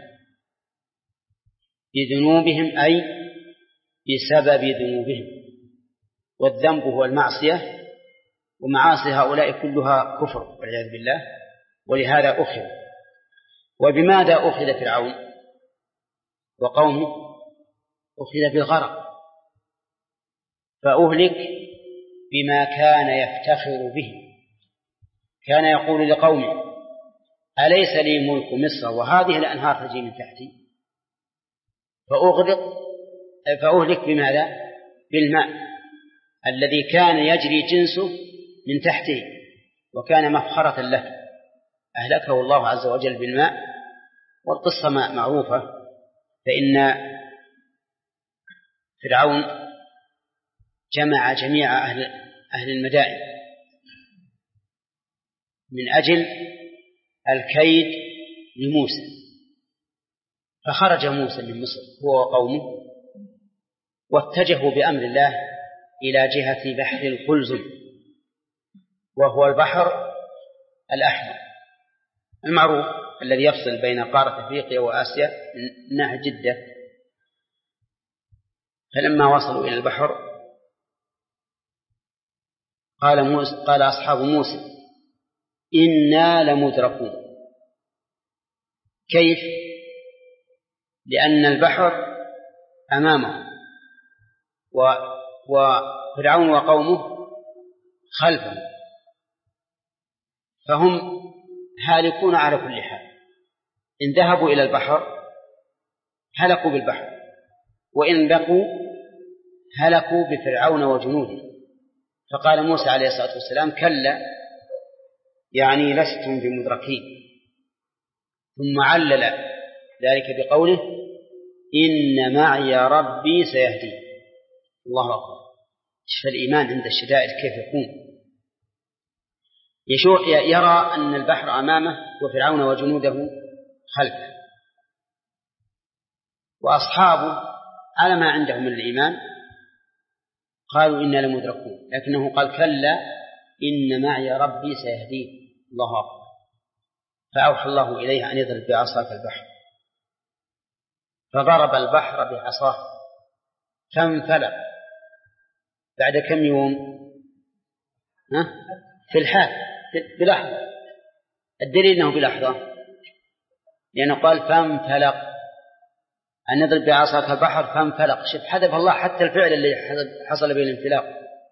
بذنوبهم، أي بسبب ذنوبهم، والذنب هو المعصية، ومعاصي هؤلاء كلها كفر والعياذ بالله، ولهذا أخذ. وبماذا أخذ فرعون وقومه؟ أخذ بالغرق، فأهلك بما كان يفتخر به. كان يقول لقومه أليس لي ملك مصر وهذه الأنهار تجري من تحتي، فأغرق فأهلك بماذا؟ بالماء الذي كان يجري جنسه من تحته وكان مفخرة له، أهلكه الله عز وجل بالماء. والقصة معروفة، فإن فرعون جمع جميع أهل, أهل المدائن من أجل الكيد لموسى، فخرج موسى من مصر هو وقومه واتجهوا بأمر الله إلى جهة بحر القلزم، وهو البحر الأحمر المعروف الذي يفصل بين قارة أفريقيا وآسيا من ناحية جدة. فلما وصلوا إلى البحر قال موسى قال أصحاب موسى إنا لمدركون. كيف؟ لأن البحر أمامه وفرعون وقومه خلفه، فهم هالكون على كل حال. إن ذهبوا إلى البحر هلكوا بالبحر، وإن بقوا هلكوا بفرعون وجنوده. فقال موسى عليه الصلاة والسلام كلا، يعني لستم بمدركين. ثم علل ذلك بقوله إن معي ربي سيهدين. الله أكبر. شوف الإيمان عند الشدائد كيف يكون. يرى أن البحر أمامه وفرعون وجنوده خلفه، وأصحابه على ما عندهم من الإيمان قالوا إنا لمدركون، لكنه قال كلا إن معي ربي سيهدين. الله أكبر. فأوحى الله إليه أن يضرب بعصا في البحر، فضرب البحر بعصاه فانفلق بعد كم يوم؟ ها؟ في الحال بلحظة الدليل أنه بلحظة، لأنه قال فانفلق، أن نضرب بعصاك البحر فانفلق. شوف حذف الله حتى الفعل اللي حصل به الانفلاق.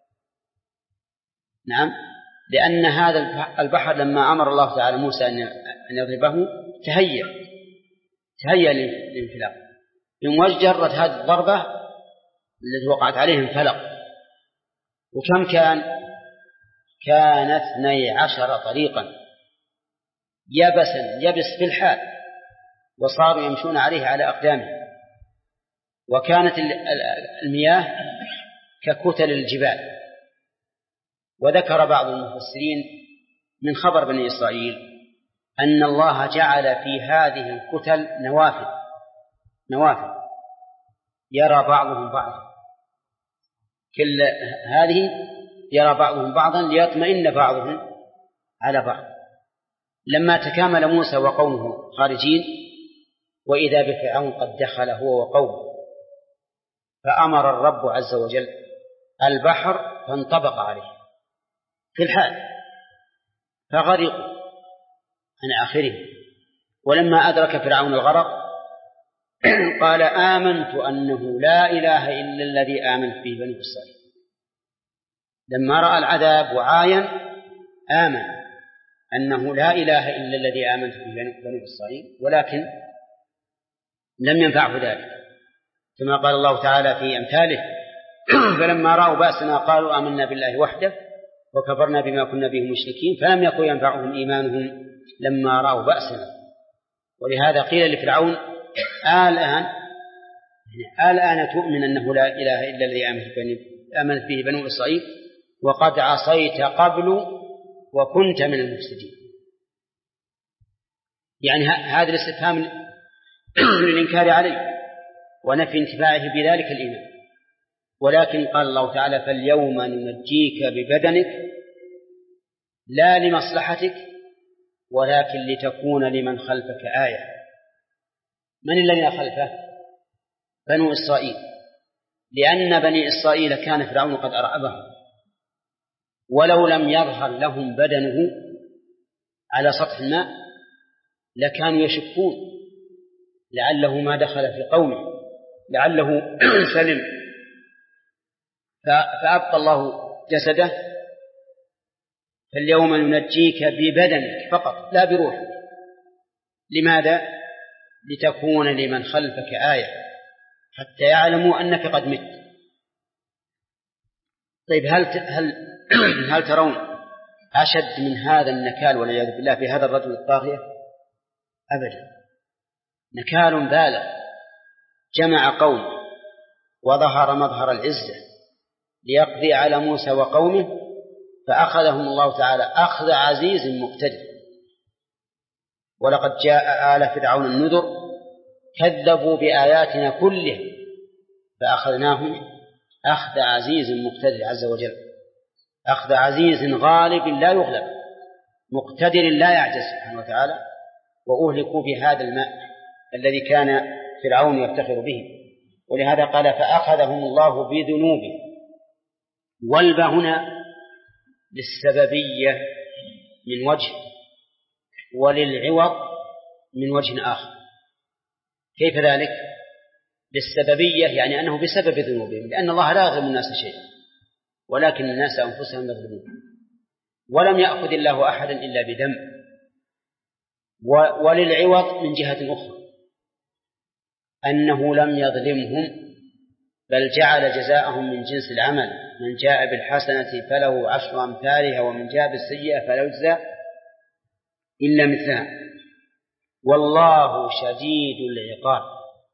نعم، لأن هذا البحر لما أمر الله تعالى موسى أن يضربه تهيأ تهيأ للانفلاق، بمجرد هذه الضربة التي وقعت عليه انفلق. وكم كان؟ كان اثني عشر طريقا يبسا يبس في الحال، وصاروا يمشون عليه على أقدامه، وكانت المياه ككتل الجبال. وذكر بعض المفسرين من خبر بني إسرائيل أن الله جعل في هذه الكتل نوافذ نوافذ يرى بعضهم بعضا، كل هذه يرى بعضهم بعضا ليطمئن بعضهم على بعض. لما تكامل موسى وقومه خارجين وإذا بفرعون قد دخل هو وقومه، فأمر الرب عز وجل البحر فانطبق عليه في الحال فغرقوا عن آخره. ولما أدرك فرعون الغرق قال آمنت أنه لا إله إلا الذي آمنت به بنو إسرائيل. لما رأى العذاب وعاين آمن أنه لا إله إلا الذي آمنت به بنو إسرائيل، ولكن لم ينفعه ذلك، كما قال الله تعالى في أمثاله فلما رأوا بأسنا قالوا آمنا بالله وحده وكفرنا بما كنا به مشركين فلم يكن ينفعهم إيمانهم لما رأوا بأسنا. ولهذا قيل لفرعون الآن الآن تؤمن أنه لا إله إلا الذي آمنت به بنو إسرائيل وقد عصيت قبل وكنت من المفسدين. يعني هذا الاستفهام للإنكار عليه ونفي انتفاعه بذلك الإيمان. ولكن قال الله تعالى فاليوم ننجيك ببدنك لا لمصلحتك ولكن لتكون لمن خلفك آية. من الذين خلفه؟ بنو إسرائيل، لأن بني إسرائيل كان فرعون قد أرعبهم، ولو لم يظهر لهم بدنه على سطح الماء لكانوا يشكون لعله ما دخل في قومه، لعله سلم، فأبقى الله جسده. فاليوم ننجيك ببدنك فقط لا بروحك. لماذا؟ لتكون لمن خلفك آية حتى يعلموا أنك قد مت. طيب هل هل هل ترون أشد من هذا النكال والعياذ بالله في هذا الرجل الطاغية؟ أبدا. نكال بالغ، جمع قوم وظهر مظهر العزة ليقضي على موسى وقومه فأخذهم الله تعالى أخذ عزيز مقتدر. ولقد جاء آل فرعون النذر كذبوا بآياتنا كلها فأخذناهم أخذ عزيز مقتدر عز وجل، أخذ عزيز غالب لا يغلب مقتدر لا يعجز سبحانه وتعالى. وأهلكوا بهذا الماء الذي كان فرعون يفتخر به. ولهذا قال فأخذهم الله بذنوبه. والباء هنا للسببية من وجه وللعوض من وجه آخر. كيف ذلك؟ للسببية يعني أنه بسبب ذنوبهم، لأن الله لا يظلم الناس شيئا ولكن الناس أنفسهم يظلمون. ولم يأخذ الله أحدا إلا بدم. وللعوض من جهة أخرى أنه لم يظلمهم بل جعل جزاءهم من جنس العمل، من جاء بالحسنة فله عشر أمثالها ومن جاء بالسيئة فلا يجزى إلا مثلها والله شديد العقاب.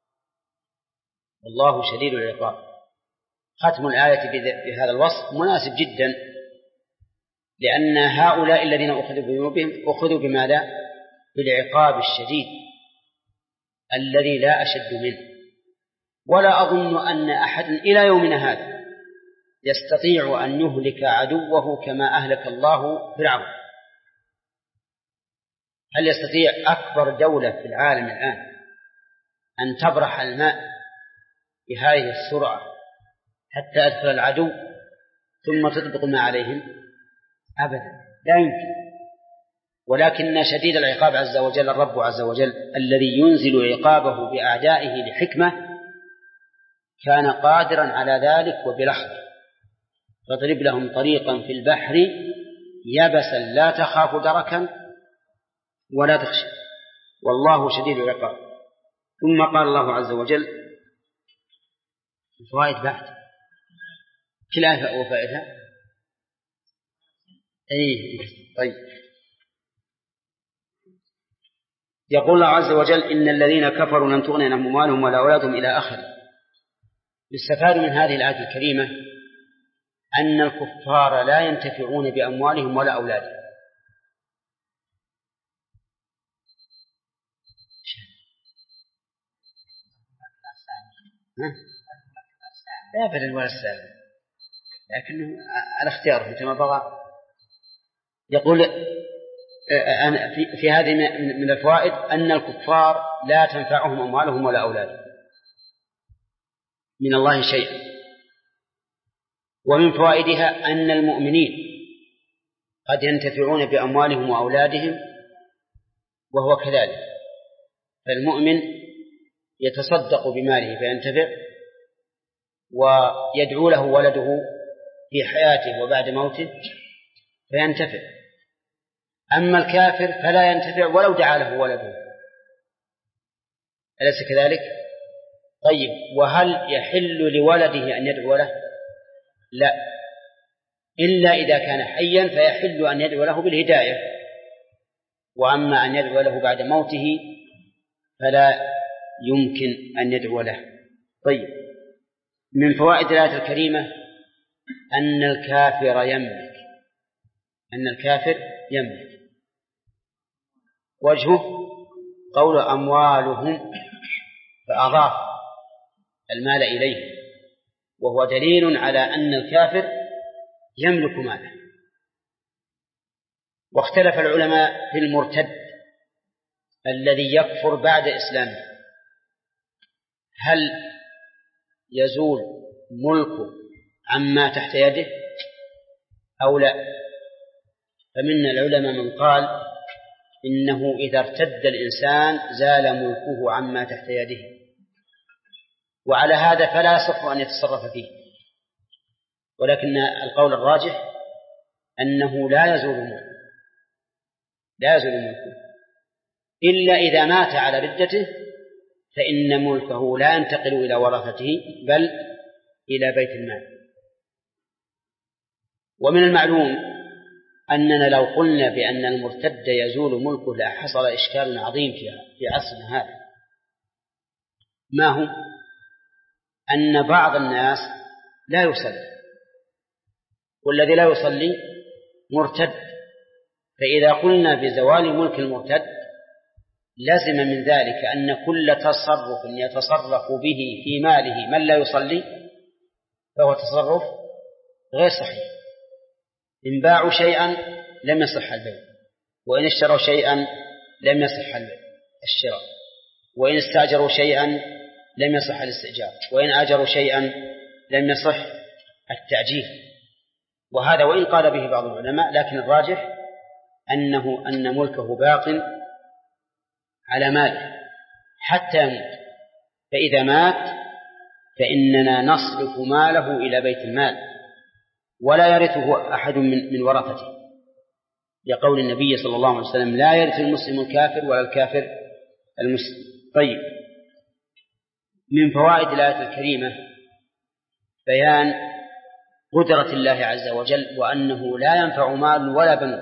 والله شديد العقاب. ختم الآية بهذا الوصف مناسب جدا، لأن هؤلاء الذين أخذوا بذنوبهم أخذوا بماذا؟ بالعقاب الشديد الذي لا أشد منه. ولا أظن أن أحد إلى يومنا هذا يستطيع أن يهلك عدوه كما أهلك الله فرعون. هل يستطيع أكبر دولة في العالم الآن أن تبرح الماء بهذه السرعة حتى أدخل العدو ثم تطبق ما عليهم؟ أبدا، لا يمكن. ولكن شديد العقاب عز وجل الرب عز وجل الذي ينزل عقابه بأعدائه لحكمة كان قادرا على ذلك وبلحظة. فاضرب لهم طريقا في البحر يبسا لا تخاف دركا ولا تخشى والله شديد العقاب. ثم قال الله عز وجل الفوائد بعد كل آية وفائدها. أيه طيب. يقول الله عز وجل إن الذين كفروا لن تغني عنهم أموالهم ولا أولادهم إلى آخره. يستفاد من هذه الآية الكريمة أن الكفار لا ينتفعون بأموالهم ولا أولادهم. لا بدل ولا السالم لكنه على اختياره مثل ما بغى. يقول في هذه من الفوائد أن الكفار لا تنفعهم أموالهم ولا أولادهم من الله شيئا. ومن فوائدها أن المؤمنين قد ينتفعون بأموالهم وأولادهم وهو كذلك. فالمؤمن يتصدق بماله فينتفع ويدعو له ولده في حياته وبعد موته فينتفع. أما الكافر فلا ينتفع ولو دعا له ولده. أليس كذلك؟ طيب وهل يحل لولده أن يدعو له؟ لا، إلا إذا كان حيا فيحل أن يدعو له بالهداية، وأما أن يدعو له بعد موته فلا يمكن أن يدعو له. طيب من فوائد الآية الكريمة أن الكافر يملك أن الكافر يملك وجهه قول أموالهم فأضاف المال إليه، وهو دليل على أن الكافر يملك ماله. واختلف العلماء في المرتد الذي يكفر بعد إسلامه هل يزول ملكه عما تحت يده أو لا. فمن العلماء من قال إنه إذا ارتد الإنسان زال ملكه عما تحت يده، وعلى هذا فلا يصح أن يتصرف فيه. ولكن القول الراجح أنه لا يزول ملكه لا يزول ملكه إلا إذا مات على ردته، فإن ملكه لا ينتقل إلى ورثته بل إلى بيت المال. ومن المعلوم أننا لو قلنا بأن المرتد يزول ملكه لحصل إشكال عظيم في عصرنا هذا. ما هو؟ أن بعض الناس لا يصلي، والذي لا يصلي مرتد، فإذا قلنا بزوال ملك المرتد لازم من ذلك أن كل تصرف يتصرف به في ماله من لا يصلي فهو تصرف غير صحيح. إن باعوا شيئا لم يصح البيع، وإن اشتروا شيئا لم يصح الشراء، وإن استأجروا شيئا لم يصح الاستئجار، وإن أجروا شيئا لم يصح التأجير. وهذا وإن قال به بعض العلماء، لكن الراجح أنه أن ملكه باق على ماله حتى يموت. فإذا مات فإننا نصرف ماله إلى بيت المال ولا يرثه أحد من, من ورثته، لقول النبي صلى الله عليه وسلم لا يرث المسلم الكافر ولا الكافر المسلم. طيب من فوائد الآية الكريمة بيان قدرة الله عز وجل، وأنه لا ينفع مال ولا بنون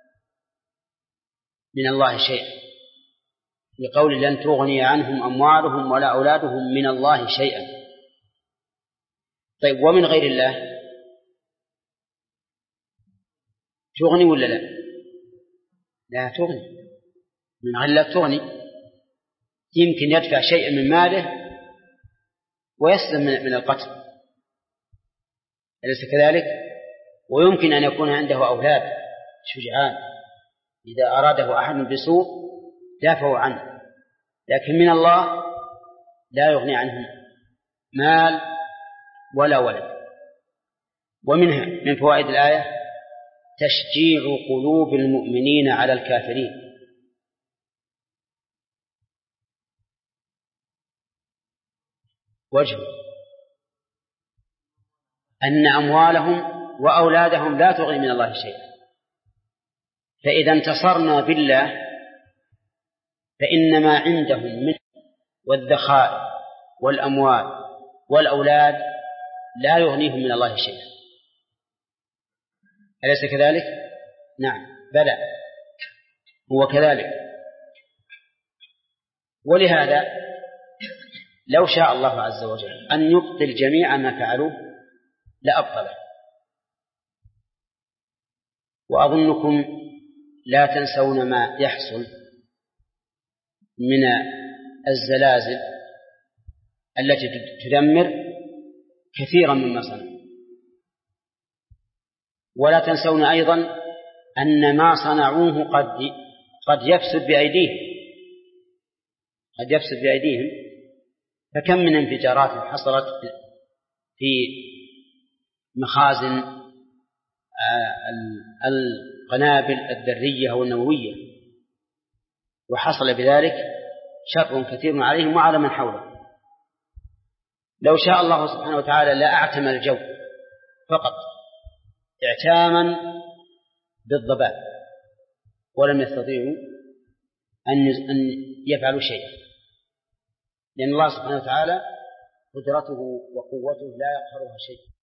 من الله شيئا، لقول لن تغني عنهم أموالهم ولا أولادهم من الله شيئا. طيب ومن غير الله تغني ولا لا؟ لا تغني، من غير الله تغني. يمكن يدفع شيئا من ماله ويسلم من القتل، أليس كذلك؟ ويمكن أن يكون عنده أولاد شجعان إذا أراده أحد بسوء دافعوا عنه، لكن من الله لا يغني عنهم مال ولا ولد. ومنها من فوائد الآية تشجيع قلوب المؤمنين على الكافرين. وجه أن أموالهم وأولادهم لا تغني من الله شيئا، فإذا انتصرنا بالله فإن ما عندهم من والذخائر والأموال والأولاد لا يغنيهم من الله شيئا. أليس كذلك؟ نعم بلى هو كذلك. ولهذا لو شاء الله عز وجل أن يبطل جميع ما فعلوه لأبطله. وأظنكم لا تنسون ما يحصل من الزلازل التي تدمر كثيرا مما صنعوا، ولا تنسون أيضا أن ما صنعوه قد قد يفسد بأيديهم قد يفسد بأيديهم. فكم من انفجارات حصلت في مخازن القنابل الذرية والنووية، وحصل بذلك شر كثير عليهم وعلى من حولهم. لو شاء الله سبحانه وتعالى لأعتم الجو فقط اعتاما بالضباب، ولم يستطيعوا أن يفعلوا شيئا، لأن الله سبحانه وتعالى قدرته وقوته لا يقهرها شيء.